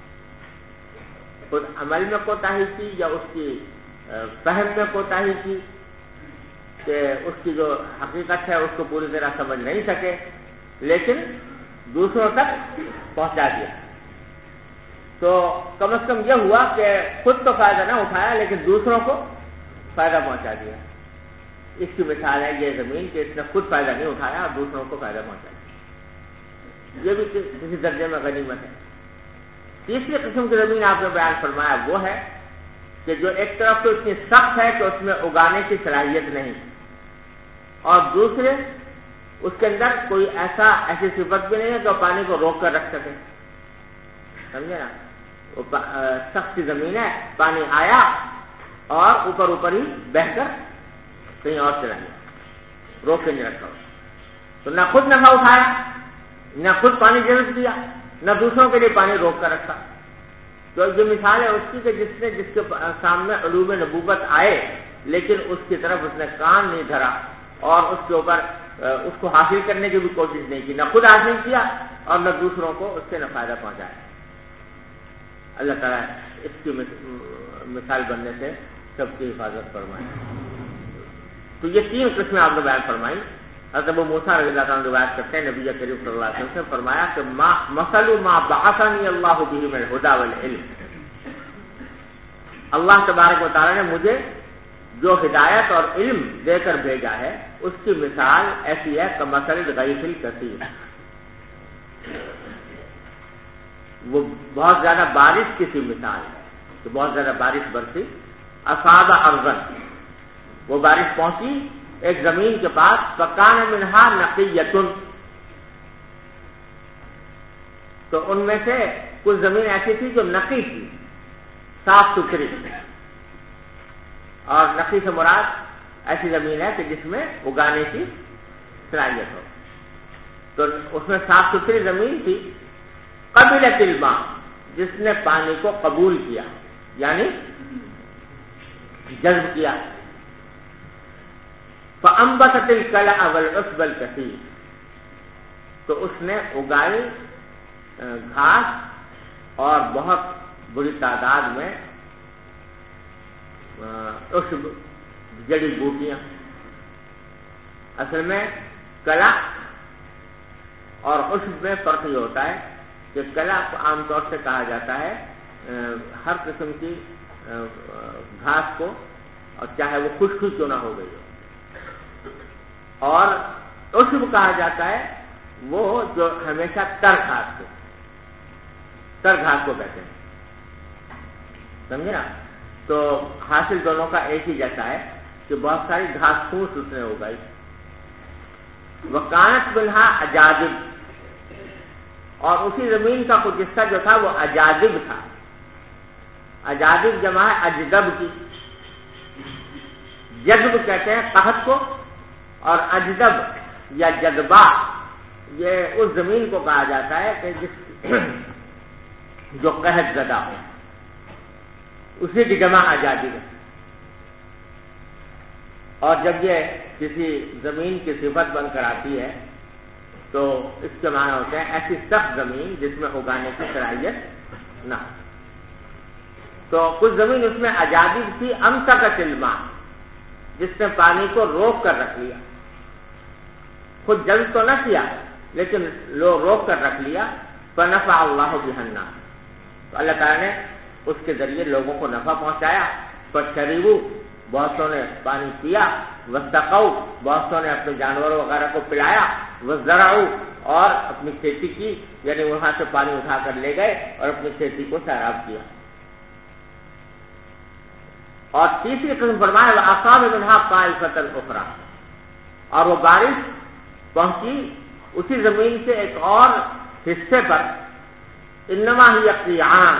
خود عمل میں کوتاہی کی یا اس کی فہم میں کوتاہی کی کہ اس کی جو حقیقت ہے اس کو پوری طرح سمجھ نہیں سکے، لیکن دوسروں تک پہنچا دیا. تو کم از کم یہ ہوا کہ خود تو فائدہ نہ اٹھایا لیکن دوسروں کو فائدہ پہنچا دیا. اس کی مثال ہے یہ زمین کہ اس نے خود فائدہ نہیں اٹھایا اور دوسروں کو فائدہ پہنچایا. یہ بھی کسی درجے میں غنیمت ہے. تیسری قسم کی زمین آپ نے بیان فرمایا وہ ہے کہ جو ایک طرف تو اتنی سخت ہے کہ اس میں اگانے کی صلاحیت نہیں، اور دوسرے اس کے اندر کوئی ایسی صفت بھی نہیں ہے کہ وہ پانی کو روک کر رکھ سکے. سمجھے نا؟ وہ سخت سی زمین ہے، پانی آیا اور اوپر ہی بہہ کر کہیں اور چلا گیا، روک کے نہیں رکھا. تو نہ خود نفع اٹھایا، نہ خود پانی جذب کیا، نہ دوسروں کے لیے پانی روک کر رکھا. تو یہ مثال ہے اس کی کہ جس کے سامنے علوم نبوت آئے لیکن اس کی طرف اس نے کان نہیں دھرا اور اس کے اوپر اس کو حاصل کرنے کی بھی کوشش نہیں کی، نہ خود حاصل کیا اور نہ دوسروں کو اس سے نہ فائدہ پہنچایا. اللہ تعالیٰ اس کی مثال بننے سے سب کی حفاظت فرمائے. تو یہ تین قسمیں آپ نے بیان فرمائی. حضرت ابو موسیٰ رضی اللہ تعالیٰ روایت کرتے ہیں نبی کریم صلی اللہ علیہ وسلم سے فرمایا کہ مثل ما بعثنی اللہ بہ من الہدی والعلم، اللہ تبارک و تعالیٰ نے مجھے جو ہدایت اور علم دے کر بھیجا ہے اس کی مثال ایسی ہے کہ مثل الغیث الکثیر، وہ بہت زیادہ بارش کی سی مثال ہے کہ بہت زیادہ بارش برسی. اصاب ارضا، وہ بارش پہنچی ایک زمین کے پاس، فکان منہا نقیۃ، تو ان میں سے کچھ زمین ایسی تھی جو نقی تھی، صاف ستھری. اور نقی سے مراد ایسی زمین ہے کہ جس میں اگانے کی صلاحیت ہو. تو اس میں صاف ستھری زمین تھی. قبلت الماء، جس نے پانی کو قبول کیا یعنی جذب کیا. فانبتت الکلأ والعشب الکثیر، تو اس نے اگائی گھاس اور بہت بڑی تعداد میں عشب، جڑی بوٹیاں. اصل میں کلا اور عشب میں فرق یہ ہوتا ہے کہ کلا کو عام طور سے کہا جاتا ہے ہر قسم کی گھاس کو، اور چاہے وہ خشک کیوں نہ ہو گئی ہو. اور عشب کہا جاتا ہے وہ جو ہمیشہ تر گھاس کو کہتے ہیں. سمجھے نا؟ تو حاصل دونوں کا ایک ہی جیسا ہے کہ بہت ساری گھاس پھوس اس نے اگائی. وکانت منہا اجادب، اور اسی زمین کا کچھ حصہ جو تھا وہ اجادب تھا. اجادب جمع ہے اجدب کی. جذب کہتے ہیں قحط کو، اور اجدب یا جذبہ یہ اس زمین کو کہا جاتا ہے کہ جس جو قحط زدہ ہو، اسی کی جمع اجادب ہے. اور جب یہ کسی زمین کی صفت بن کر آتی ہے تو اس کے معنی ہوتے ہیں ایسی سخت زمین جس میں اگانے کی صلاحیت نہ ہو. تو کچھ زمین اس میں اجادب تھی امسکت الماء، جس نے پانی کو روک کر رکھ لیا. خود جذب تو نہ کیا لیکن روک کر رکھ لیا. فنفع اللہ بها الناس، تو اللہ تعالیٰ نے اس کے ذریعے لوگوں کو نفع پہنچایا. فشربوا، بہتوں نے پانی پیا. واستقوا، بہتوں نے اپنے جانوروں وغیرہ کو پلایا. وزرعوا، اور اپنی کھیتی کی، یعنی وہاں سے پانی اٹھا کر لے گئے اور اپنی کھیتی کو سیراب کیا. اور تیسری قسم فرمایا وَأَصَابَ مِنْهَا طَائِفَةً أُخْرَى، اور وہ بارش پہنچی اسی زمین کے ایک اور حصے پر. انما ہی قیعان،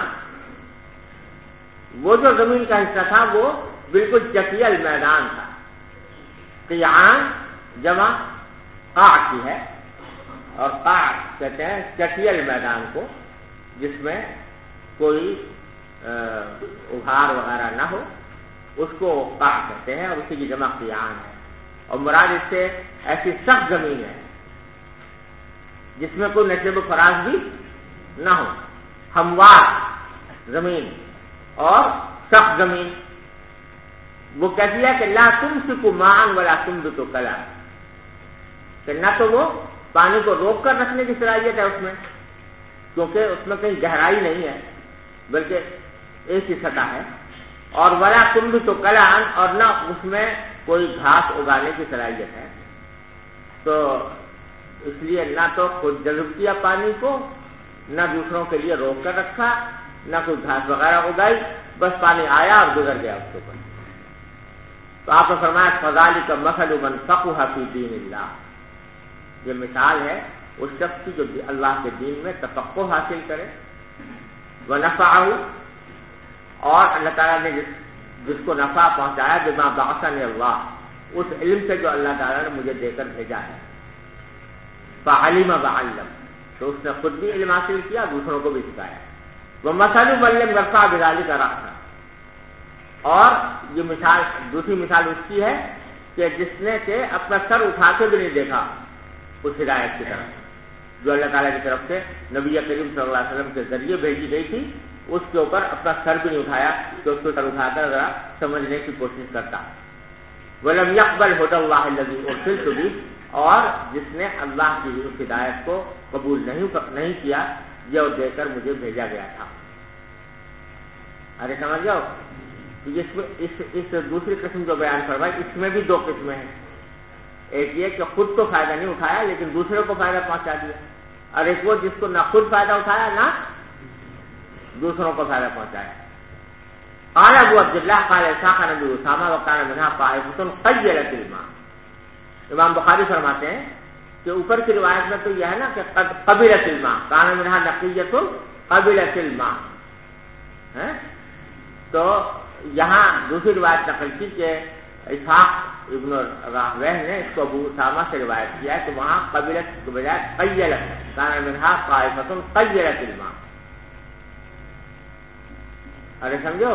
وہ جو زمین کا حصہ تھا وہ بالکل چٹیل میدان تھا. قیعان جمع قاع کی ہے، اور قاع کہتے ہیں چٹیل میدان کو جس میں کوئی ابھار وغیرہ نہ ہو، اس کو قاع کہتے ہیں، اور اسی کی جمع قیعان ہے. اور مراد اس سے ایسی سخت زمین ہے جس میں کوئی نشیب و فراز بھی نہ ہو. ہموار زمین اور سخت زمین. وہ کہتی ہے کہ لا تمسک ماء ولا تنبت کلا، کہ نہ تو وہ پانی کو روک کر رکھنے کی صلاحیت ہے اس میں، کیونکہ اس میں کہیں گہرائی نہیں ہے بلکہ ایک ہی سطح ہے. اور ولا تنبت کلا، اور نہ اس میں کوئی گھاس اگانے کی صلاحیت ہے. تو اس لیے نہ تو خود جذب کیا پانی کو، نہ دوسروں کے لیے روک کر رکھا، نہ کوئی گھاس وغیرہ اگائی، بس پانی آیا اور گزر گیا اس کے اوپر. تو آپ نے فرمایا فذالک مثل من فقہ فی دین اللہ، یہ مثال ہے اس شخص کی جو اللہ کے دین میں تفقہ حاصل کرے. ونفعہ، اور اللہ تعالیٰ نے جس کو نفع پہنچایا بما بعثنی اللہ، اس علم سے جو اللہ تعالیٰ نے مجھے دے کر بھیجا ہے. فعلم وعلم، تو اس نے خود بھی علم حاصل کیا، دوسروں کو بھی سکھایا. ومثل من لم يرفع بذلك رأسا، اور یہ مثال دوسری مثال اس کی ہے کہ جس نے کہ اپنا سر اٹھا کے بھی نہیں دیکھا اس ہدایت کی طرف جو اللہ تعالیٰ کی طرف سے نبی کریم صلی اللہ علیہ وسلم کے ذریعے بھیجی گئی تھی. اس کے اوپر اپنا سر بھی نہیں اٹھایا کہ اس کو سر اٹھا کر ذرا سمجھنے کی کوشش کرتا. وَلَمْ يَقْبَلْ هُدَى اللَّهِ الَّذِي أُرْسِلْتُ بِهِ، اور جس نے اللہ کی اس ہدایت کو قبول نہیں کیا جو دے کر مجھے بھیجا گیا تھا. ارے سمجھ جاؤ، اس دوسری قسم جو بیان فرمائی اس میں بھی دو قسمیں ہیں. ایک یہ کہ خود تو فائدہ نہیں اٹھایا لیکن دوسرے کو فائدہ پہنچا دیا، اور ایک وہ جس کو نہ خود فائدہ اٹھایا نہ دوسروں کو فائدہ پہنچایا. قال ابو عبداللہ قال اسحاق نبی اسامہ وقال منها طائفة قيلت الماء. امام بخاری فرماتے ہیں کہ اوپر کی روایت میں تو یہ ہے نا کہ قبلت الماء، كان منها نقية قبلت الماء، تو یہاں دوسری روایت نقل کی کہ اسحاق ابن راہویہ نے اس کو ابو اسامہ سے روایت کیا ہے کہ وہاں قبیلت کے بجائے قیلت کان منہا طائفۃ قیلت الماء. ارے سمجھو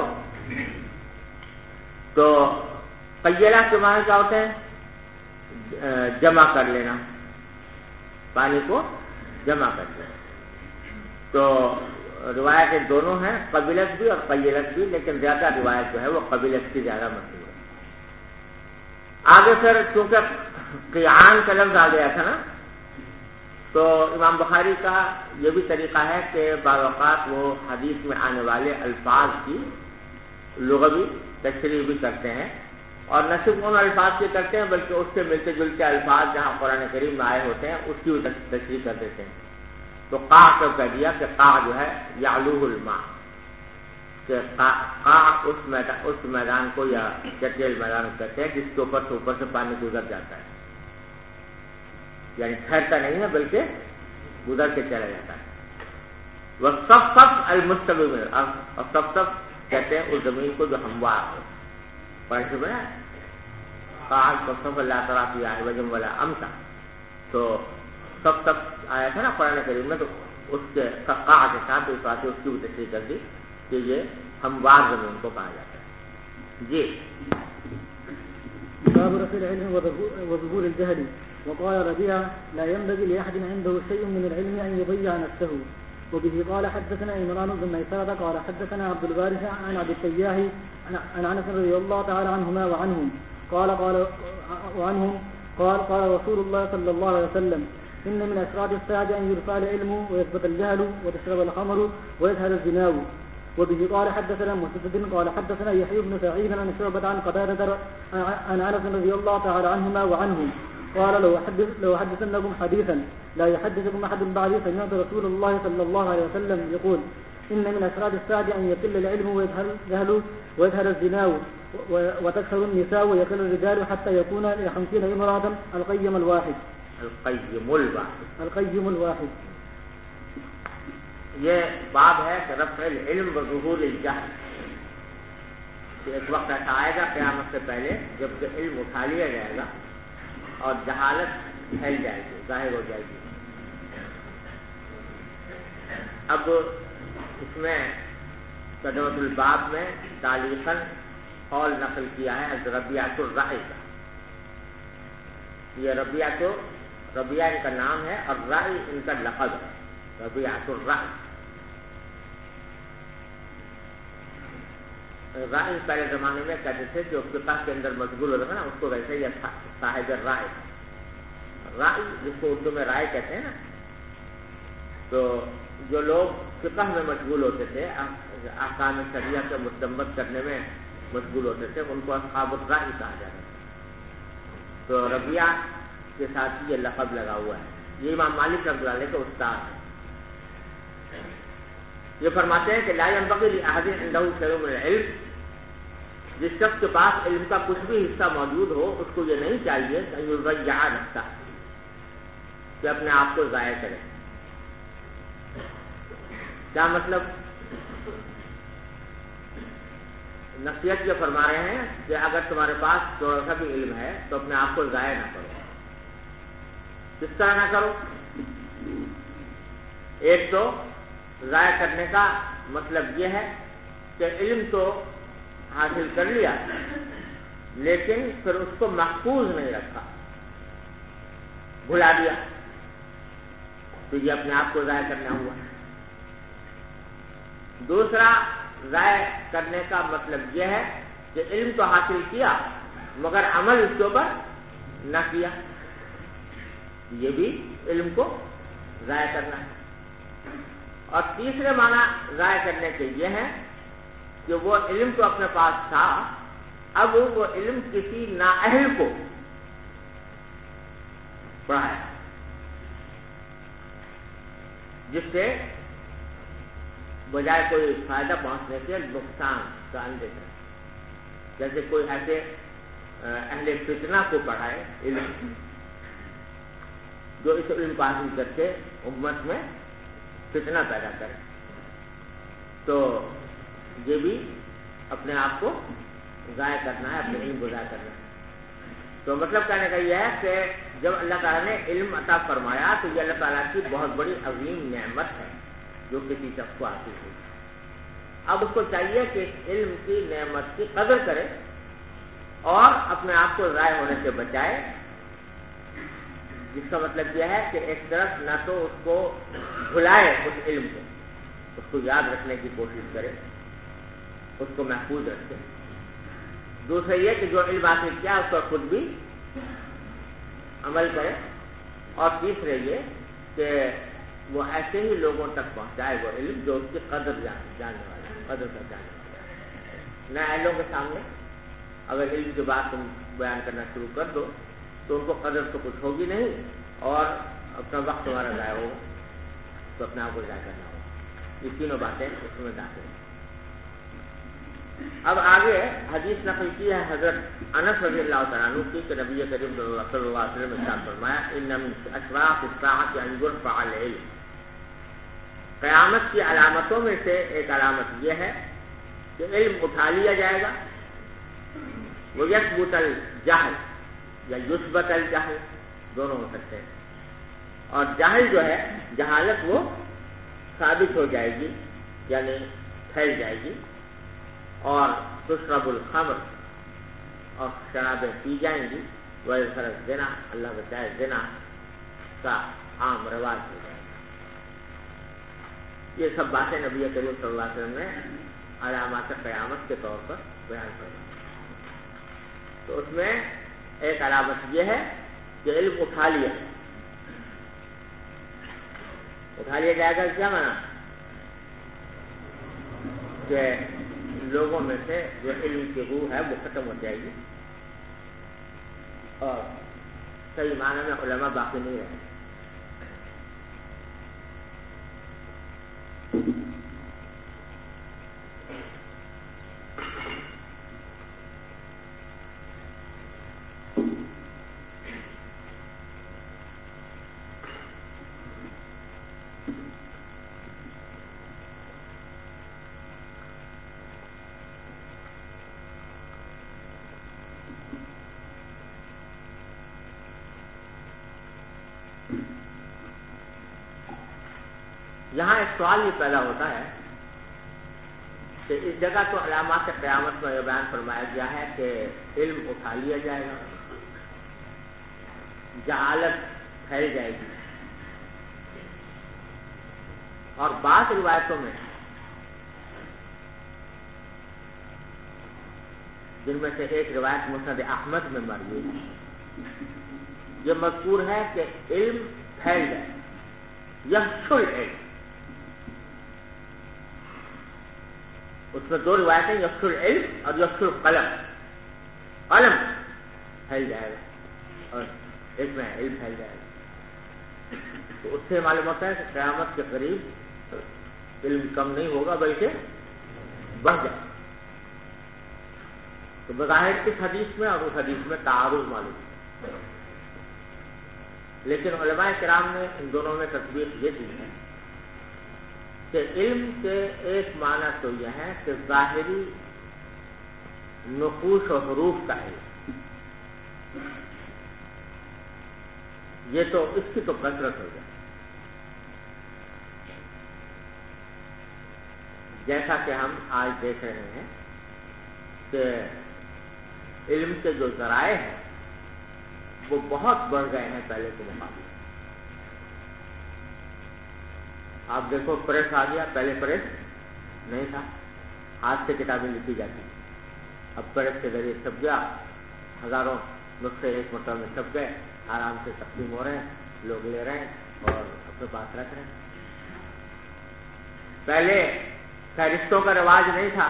تو قیلہ کے معنی کیا ہوتے ہیں؟ جمع کر لینا، پانی کو جمع کر لینا. تو روایتیں دونوں ہیں، قبیلت بھی اور قیلت بھی، لیکن زیادہ روایت جو ہے وہ قبیلت کی زیادہ مشہور ہے. آگے پھر چونکہ قیعان کا لفظ آ گیا تھا نا، تو امام بخاری کا یہ بھی طریقہ ہے کہ بعض اوقات وہ حدیث میں آنے والے الفاظ کی لغوی تشریح بھی کرتے ہیں، اور نہ صرف ان الفاظ کی کرتے ہیں بلکہ اس سے ملتے جلتے الفاظ جہاں قرآن کریم میں آئے ہوتے ہیں اس کی بھی تشریح کر دیتے ہیں. تو قا کو کہہ دیا کہ قا جو ہے یعلوہ الماء، کہ قا اس میدان کو یا چٹیل میدان کو کہتے ہیں جس کے اوپر سے پانی گزر جاتا ہے، یعنی ٹھہرتا نہیں ہے بلکہ گزر کے چلا جاتا ہے. والصفصف المستوی من الارض، اور صفصف کہتے ہیں اس زمین کو جو ہموار ہو. پڑھے بنا قال صفصف لا ترى فيها عوجا ولا امتا، تو صفصف آیا تھا نا قرآن کریم میں، تو اس کے قاع کے ساتھ اس بات اس کی بھی تشریح کر دی کہ یہ ہموار زمین کو کہا جاتا ہے. جی باب رفع العلم وظهور الجهل. وقال ربيعة لا ينبغي لأحد عنده شيء من العلم أن يضيع نفسه. وبه قال حدثنا عمران بن ميسرة قال حدثنا عبد الوارث عن عبد التياح عن أنس رضي الله تعالى عنهما وعنهم قال رسول الله صلى الله عليه وسلم إن من أشراط الساعة أن يرفع العلم ويثبت الجهل وتشرب الخمر ويظهر الزنا. وبه قال حدثنا مسدد قال حدثنا يحيى بن سعيد عن شعبة عن قتادة عن أنس رضي الله تعالى عنهما وعنهم قال لو حدثنكم حديثا لا يحدثكم أحد بعدي سمعت رسول الله صلى الله عليه وسلم يقول إن من أشراط الساعة أن يقل العلم ويظهر الجهل ويظهر الزنا وتكثر النساء ويقل الرجال حتى يكون 50 امرأة القيم الواحد. یہ باب ہے کہ رفع العلم وظہور الجہل، کہ ایک وقت ایسا آئے گا قیامت سے پہلے جب کہ علم اٹھا لیا جائے گا اور جہالت پھیل جائے گی، ظاہر ہو جائے گی. اب اس میں ترجمۃ الباب میں تعلیقاً قول نقل کیا ہے حضرت ربیعۃ الرائے کا. یہ ربیعہ ان کا نام ہے اور رائے ان کا لقب ہے، ربیعۃ الرائے. رائے پہلے زمانے میں کہتے تھے جو فقہ کے اندر مشغول ہوتا ہے نا اس کو ویسے ہی صاحب رائے. رائے جس کو اردو میں رائے کہتے ہیں نا، تو جو لوگ فقہ میں مشغول ہوتے تھے، احکام شریعہ سے مستنبط کرنے میں مشغول ہوتے تھے، ان کو اصحاب الرائے کہا جاتا ہے. تو ربیعہ کے ساتھ یہ لقب لگا ہوا ہے. یہ امام مالک رحمۃ اللہ علیہ کا استاد ہے. یہ فرماتے ہیں کہ لا ينبغي لأحد عنده شيء من العلم، جس شخص کے پاس علم کا کچھ بھی حصہ موجود ہو اس کو یہ نہیں چاہیے کہ يضيع نفسه، کہ اپنے آپ کو ضائع کرے. کیا مطلب؟ نصیحت یہ فرما رہے ہیں کہ اگر تمہارے پاس تھوڑا سا بھی علم ہے تو اپنے آپ کو ضائع نہ کرو. کس طرح نہ کرو؟ ایک تو ضائع کرنے کا مطلب یہ ہے کہ علم تو حاصل کر لیا لیکن پھر اس کو محفوظ نہیں رکھا، بھلا دیا، تو یہ اپنے آپ کو ضائع کرنا ہوا. دوسرا ضائع کرنے کا مطلب یہ ہے کہ علم تو حاصل کیا مگر عمل اس کے اوپر نہ کیا، یہ بھی علم کو ضائع کرنا ہے. اور تیسرے معنی ضائع کرنے کے یہ ہے کہ وہ علم تو اپنے پاس تھا، اب وہ علم کسی نااہل کو پڑھایا جس سے بجائے کوئی فائدہ پہنچنے کے نقصان کا اندیشہ. جیسے کوئی ایسے اہل فتنہ کو پڑھائے علم جو اس علم کو حاصل کر کے امت میں فتنہ پیدا کرے، تو یہ بھی اپنے آپ کو ضائع کرنا ہے، اپنے علم کو ضائع کرنا ہے۔ تو مطلب کہنے کا یہ ہے کہ جب اللہ تعالیٰ نے علم عطا فرمایا تو یہ اللہ تعالیٰ کی بہت بڑی عظیم نعمت ہے جو کسی شخص کو حاصل ہوئی۔ اب اس کو چاہیے کہ علم کی نعمت کی قدر کرے اور اپنے آپ کو ضائع ہونے سے بچائے، جس کا مطلب یہ ہے کہ ایک طرف نہ تو اس کو بھلائے اس علم کو، اس کو یاد رکھنے کی کوشش کرے، اس کو محفوظ رکھے۔ دوسرا یہ کہ جو علم حاصل کیا اس پر خود بھی عمل کرے، اور تیسرے یہ کہ وہ ایسے ہی لوگوں تک پہنچائے وہ علم جو اس کی قدر جاننے والا ہے، قدر کا جاننے والا ہے۔ نئے اہلوں کے سامنے اگر علم کی بات تم بیان کرنا شروع کر دو تو ان کو قدر تو کچھ ہوگی نہیں، اور اپنا وقت تمہارا ضائع ہوگا، تو اپنے آپ کو ضائع کرنا ہوگا۔ یہ تینوں باتیں اس میں داخل ہیں۔ اب آگے حدیث نقل کی ہے حضرت انس رضی اللہ تعالیٰ عنہ کی کہ نبی کریم صلی اللہ علیہ وسلم نے ارشاد فرمایا ان من اشراط الساعۃ ان یرفع العلم، قیامت کی علامتوں میں سے ایک علامت یہ ہے کہ علم اٹھا لیا جائے گا، ویثبت الجہل یا یثبت الجہل دونوں ہو سکتے ہیں، اور جہل جو ہے جہالت وہ ثابت ہو جائے گی یعنی پھیل جائے گی، اور تشرب الخمر اور شرابیں پی جائیں گی، ویظہر الزنا اللہ بچائے زنا کا عام رواج ہو جائے گا۔ یہ سب باتیں نبی کریم صلی اللہ علیہ وسلم نے علامات قیامت کے طور پر بیان فرمائی۔ تو اس میں ایک علامت یہ ہے کہ علم اٹھا لیا جائے گا۔ کیا مانا؟ کہ لوگوں میں سے جو علم کی روح ہے وہ ختم ہو جائے گی، اور صحیح معنی میں علماء باقی نہیں رہیں گے۔ یہاں ایک سوال یہ پیدا ہوتا ہے کہ اس جگہ تو علامات قیامت میں یہ بیان فرمایا گیا ہے کہ علم اٹھا لیا جائے گا، جہالت پھیل جائے گی، اور بعض روایتوں میں جن میں سے ایک روایت مسند احمد میں موجود ہے، یہ مذکور ہے کہ علم پھیل جائے، یفشل علم۔ اس میں دو روایتیں، یفشل علم اور یفشل قلم، قلم پھیل جائے گا اور ایک میں علم پھیل جائے گا۔ تو اس سے معلوم ہوتا ہے کہ قیامت کے قریب علم کم نہیں ہوگا بلکہ بڑھ جائے۔ تو بظاہر اس حدیث میں اور اس حدیث میں تعارض معلوم ہے، لیکن علماء کرام نے ان دونوں میں تطبیق یہ دی ہے کہ علم کے ایک معنی تو یہ ہے کہ ظاہری نقوش و حروف کا علم، یہ تو اس کی تو کثرت ہو جائے، جیسا کہ ہم آج دیکھ رہے ہیں کہ علم کے جو ذرائع ہیں وہ بہت بڑھ گئے ہیں پہلے کے مقابلے۔ آپ دیکھو پریس آ گیا، پہلے پریس نہیں تھا، ہاتھ سے کتابیں لکھی جاتی، اب پریس کے ذریعے چھپ گیا، ہزاروں نسخے ایک مرتبہ میں چھپ گئے، آرام سے تقسیم ہو رہے ہیں، لوگ لے رہے ہیں اور اپنے پاس رکھ رہے ہیں۔ پہلے فہرستوں کا رواج نہیں تھا،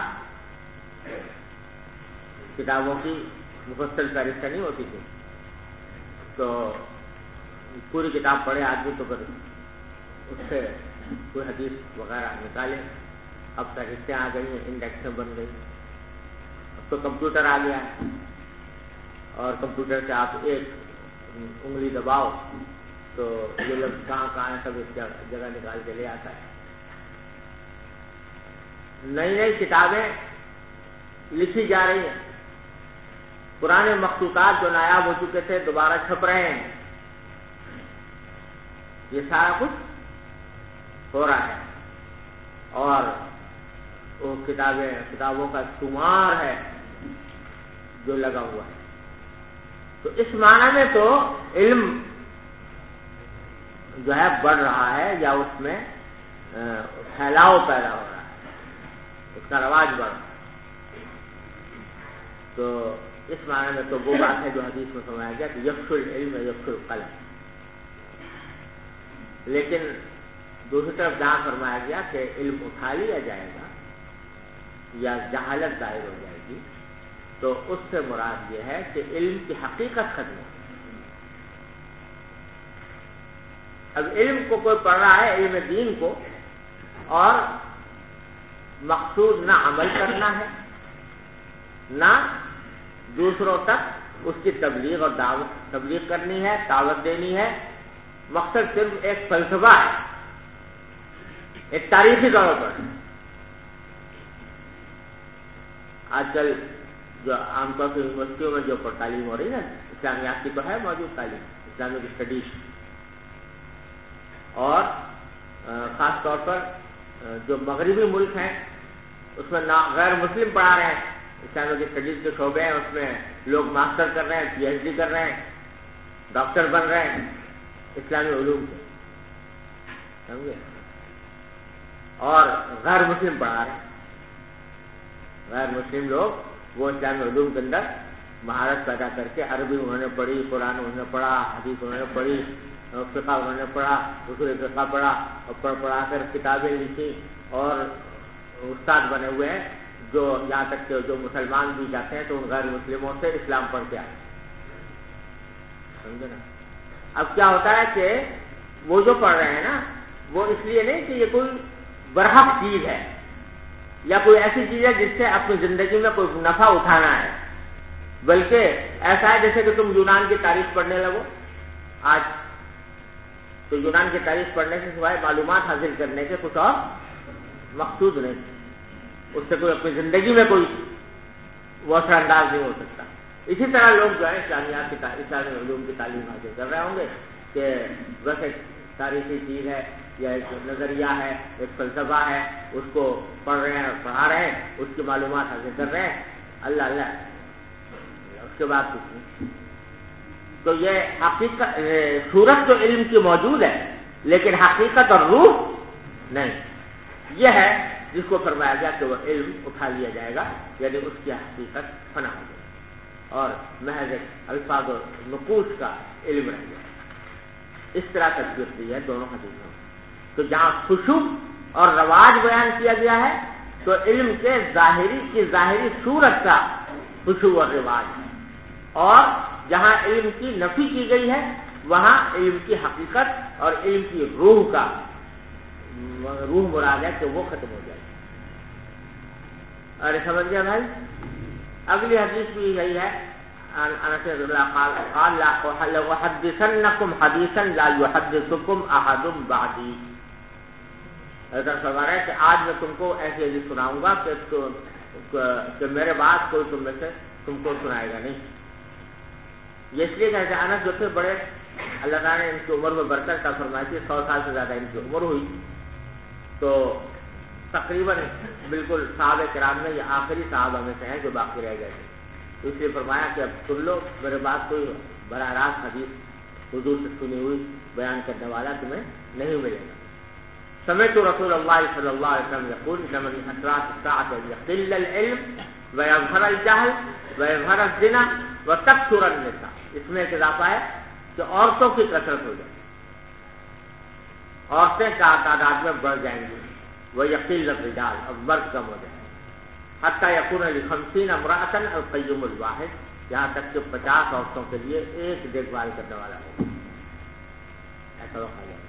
کتابوں کی مفصل فہرستیں نہیں ہوتی تھی، تو پوری کتاب پڑھے آدمی تو پھر اس سے کوئی حدیث وغیرہ نکالے۔ اب فہرستیں آ گئی ہیں، انڈیکسیں بن گئی، اب تو کمپیوٹر آ گیا ہے، اور کمپیوٹر سے آپ ایک انگلی دباؤ تو یہ لفظ کہاں کہاں ہے سب اس جگہ نکال کے لے آتا ہے۔ نئی نئی کتابیں لکھی جا رہی ہیں، پرانے مخطوطات جو نایاب ہو چکے تھے دوبارہ چھپ رہے ہیں، یہ سارا کچھ ہو رہا ہے، اور وہ کتابوں کا شمار ہے جو لگا ہوا ہے۔ تو اس معنی میں تو علم جو ہے بڑھ رہا ہے، یا اس میں پھیلاؤ پیدا ہو رہا ہے، اس کا رواج بڑھ رہا ہے۔ تو اس معنی میں تو وہ بات ہے جو حدیث میں فرمایا گیا کہ یکفی العلم یکفی القلم۔ لیکن دوسری طرف جہاں فرمایا گیا کہ علم اٹھا لیا جائے گا یا جہالت ظاہر ہو جائے گی، تو اس سے مراد یہ ہے کہ علم کی حقیقت ختم ہو۔ اب علم کو کوئی پڑھ رہا ہے، علم دین کو، اور مقصود نہ عمل کرنا ہے، نہ دوسروں تک اس کی تبلیغ اور تبلیغ کرنی ہے، دعوت دینی ہے، مقصد صرف ایک فلسفہ ہے، ایک تاریخی طور پر۔ آج کل جو عام طور سے یونیورسٹیوں میں جو تعلیم ہو رہی ہے نا، اسلامیات کی تو ہے موجود تعلیم، اسلامک اسٹڈیز، اور خاص طور پر جو مغربی ملک ہیں اس میں غیر مسلم پڑھا رہے ہیں، اسلامک اسٹڈیز کے شعبے ہیں، اس میں لوگ ماسٹر کر رہے ہیں، پی ایچ ڈی کر رہے ہیں، ڈاکٹر بن رہے ہیں اسلامی علوم سے، سمجھے، اور غیر مسلم پڑھا رہے ہیں۔ غیر مسلم لوگ وہ اسلامی علوم کے اندر مہارت پیدا کر کے عربی انہوں نے پڑھی، قرآن انہوں نے پڑھا، حدیث انہوں نے پڑھی، فقہ انہوں نے پڑھا، اصول فقہ پڑھا، اور پڑھا کر کتابیں لکھی، اور استاد بنے ہوئے ہیں، جو یہاں تک کہ جو مسلمان بھی جاتے ہیں تو ان غیر مسلموں سے اسلام پڑھ کے آئے، سمجھے نا۔ اب کیا ہوتا ہے کہ وہ جو پڑھ رہے ہیں نا، وہ اس لیے نہیں کہ یہ کوئی برحق چیز ہے یا کوئی ایسی چیز ہے جس سے اپنی زندگی میں کوئی نفع اٹھانا ہے، بلکہ ایسا ہے جیسے کہ تم یونان کی تاریخ پڑھنے لگو آج، تو یونان کی تاریخ پڑھنے سے سوائے معلومات حاصل کرنے کے کچھ اور مقصود نہیں، اس سے کوئی اپنی زندگی میں کوئی وہ اثر انداز نہیں ہو سکتا۔ اسی طرح لوگ جو ہے اسلامیات کی اسلامی علوم کی تعلیم حاصل کر رہے ہوں گے کہ بس ایک تاریخی چیز ہے یا ایک نظریہ ہے، ایک فلسفہ ہے، اس کو پڑھ رہے ہیں، پڑھا رہے ہیں، اس کی معلومات حاصل کر رہے ہیں، اللہ اللہ، اس کے بعد کچھ نہیں۔ تو یہ حقیقت، صورت تو علم کی موجود ہے، لیکن حقیقت اور روح نہیں۔ یہ ہے جس کو فرمایا گیا کہ وہ علم اٹھا لیا جائے گا، یعنی اس کی حقیقت فنا ہو جائے گی اور محض الفاظ اور نقوش کا علم رہ گیا۔ اس طرح تصویر دی ہے دونوں حدیثوں۔ تو جہاں خشوع اور رواج بیان کیا گیا ہے تو علم کے ظاہری صورت کا خشوع اور رواج ہے، اور جہاں علم کی نفی کی گئی ہے وہاں علم کی حقیقت اور علم کی روح مراد ہے کہ وہ ختم ہو جائے۔ اور سمجھ گیا بھائی؟ اگلی حدیث بھی یہی ہے، انس رضی اللہ قال لا احدثنکم حدیثا لا یحدثکم احد بعدی۔ ایسا فرما رہا ہے کہ آج میں تم کو ایسی حدیث سناؤں گا کہ میرے بعد کوئی تم میں سے تم کو سنائے گا نہیں۔ یہ اس لیے کہ انس جو تھے بڑے، اللہ تعالیٰ نے ان کی عمر میں برکت عطا فرمائی تھی، 100 سال سے زیادہ ان کی عمر ہوئی، تو تقریباً بالکل صحابہ کرام میں یہ آخری صحابہ میں سے ہیں جو باقی رہ گئے تھے، تو اس لیے فرمایا کہ اب سن لو، میرے بعد کوئی براہ راست حدیث حضور سے سنی ہوئی بیان کرنے والا تمہیں نہیں ملے گا۔ سمعت رسول اللہ صلی اللہ علیہ وسلم یقول ان من اشراط الساعة ان يقل العلم ويظهر الجهل ويظهر الزنا وتكثر النساء۔ اس میں ایک اضافہ ہے کہ عورتوں کی کثرت ہو جائے، عورتیں کا تعداد میں بڑھ جائیں گی، ويقل الرجال، اور مرد کم ہو جائیں گے، حتى يكون ل50 امرأة القيم الواحد، یہاں تک کہ 50 عورتوں کے لیے ایک دیکھ بھال کرنے والا ہو، ایسا وقت آ جائے۔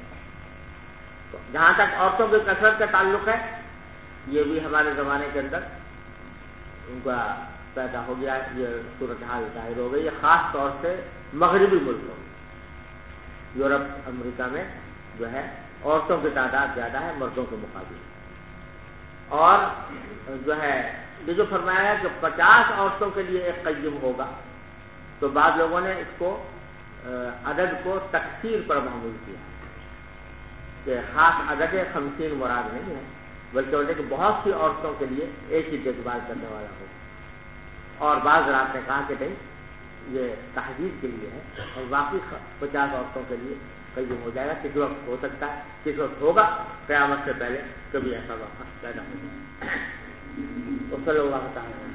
جہاں تک عورتوں کی کثرت کا تعلق ہے، یہ بھی ہمارے زمانے کے اندر ان کا پیدا ہو گیا، یہ صورتحال ظاہر ہو گئی ہے، خاص طور سے مغربی ملکوں میں، یورپ امریکہ میں جو ہے عورتوں کی تعداد زیادہ ہے مردوں کے مقابلے، اور جو ہے یہ جو فرمایا ہے کہ 50 عورتوں کے لیے ایک قیم ہوگا، تو بعض لوگوں نے اس کو عدد کو تکثیر پر محمول کیا کہ خاص عدد 50 مراد نہیں ہے، بلکہ بولتے کہ بہت سی عورتوں کے لیے ایک ہی دیکھ بھال کرنے والا ہو۔ اور بعض رات نے کہا کہ نہیں، یہ تحدید کے لیے ہے اور باقی 50 عورتوں کے لیے قیم ہو جائے گا۔ کس وقت ہو سکتا ہے، کس وقت ہوگا، قیامت سے پہلے کبھی ایسا وقت پیدا ہو جائے گا۔ تو صلی اللہ تعالیٰ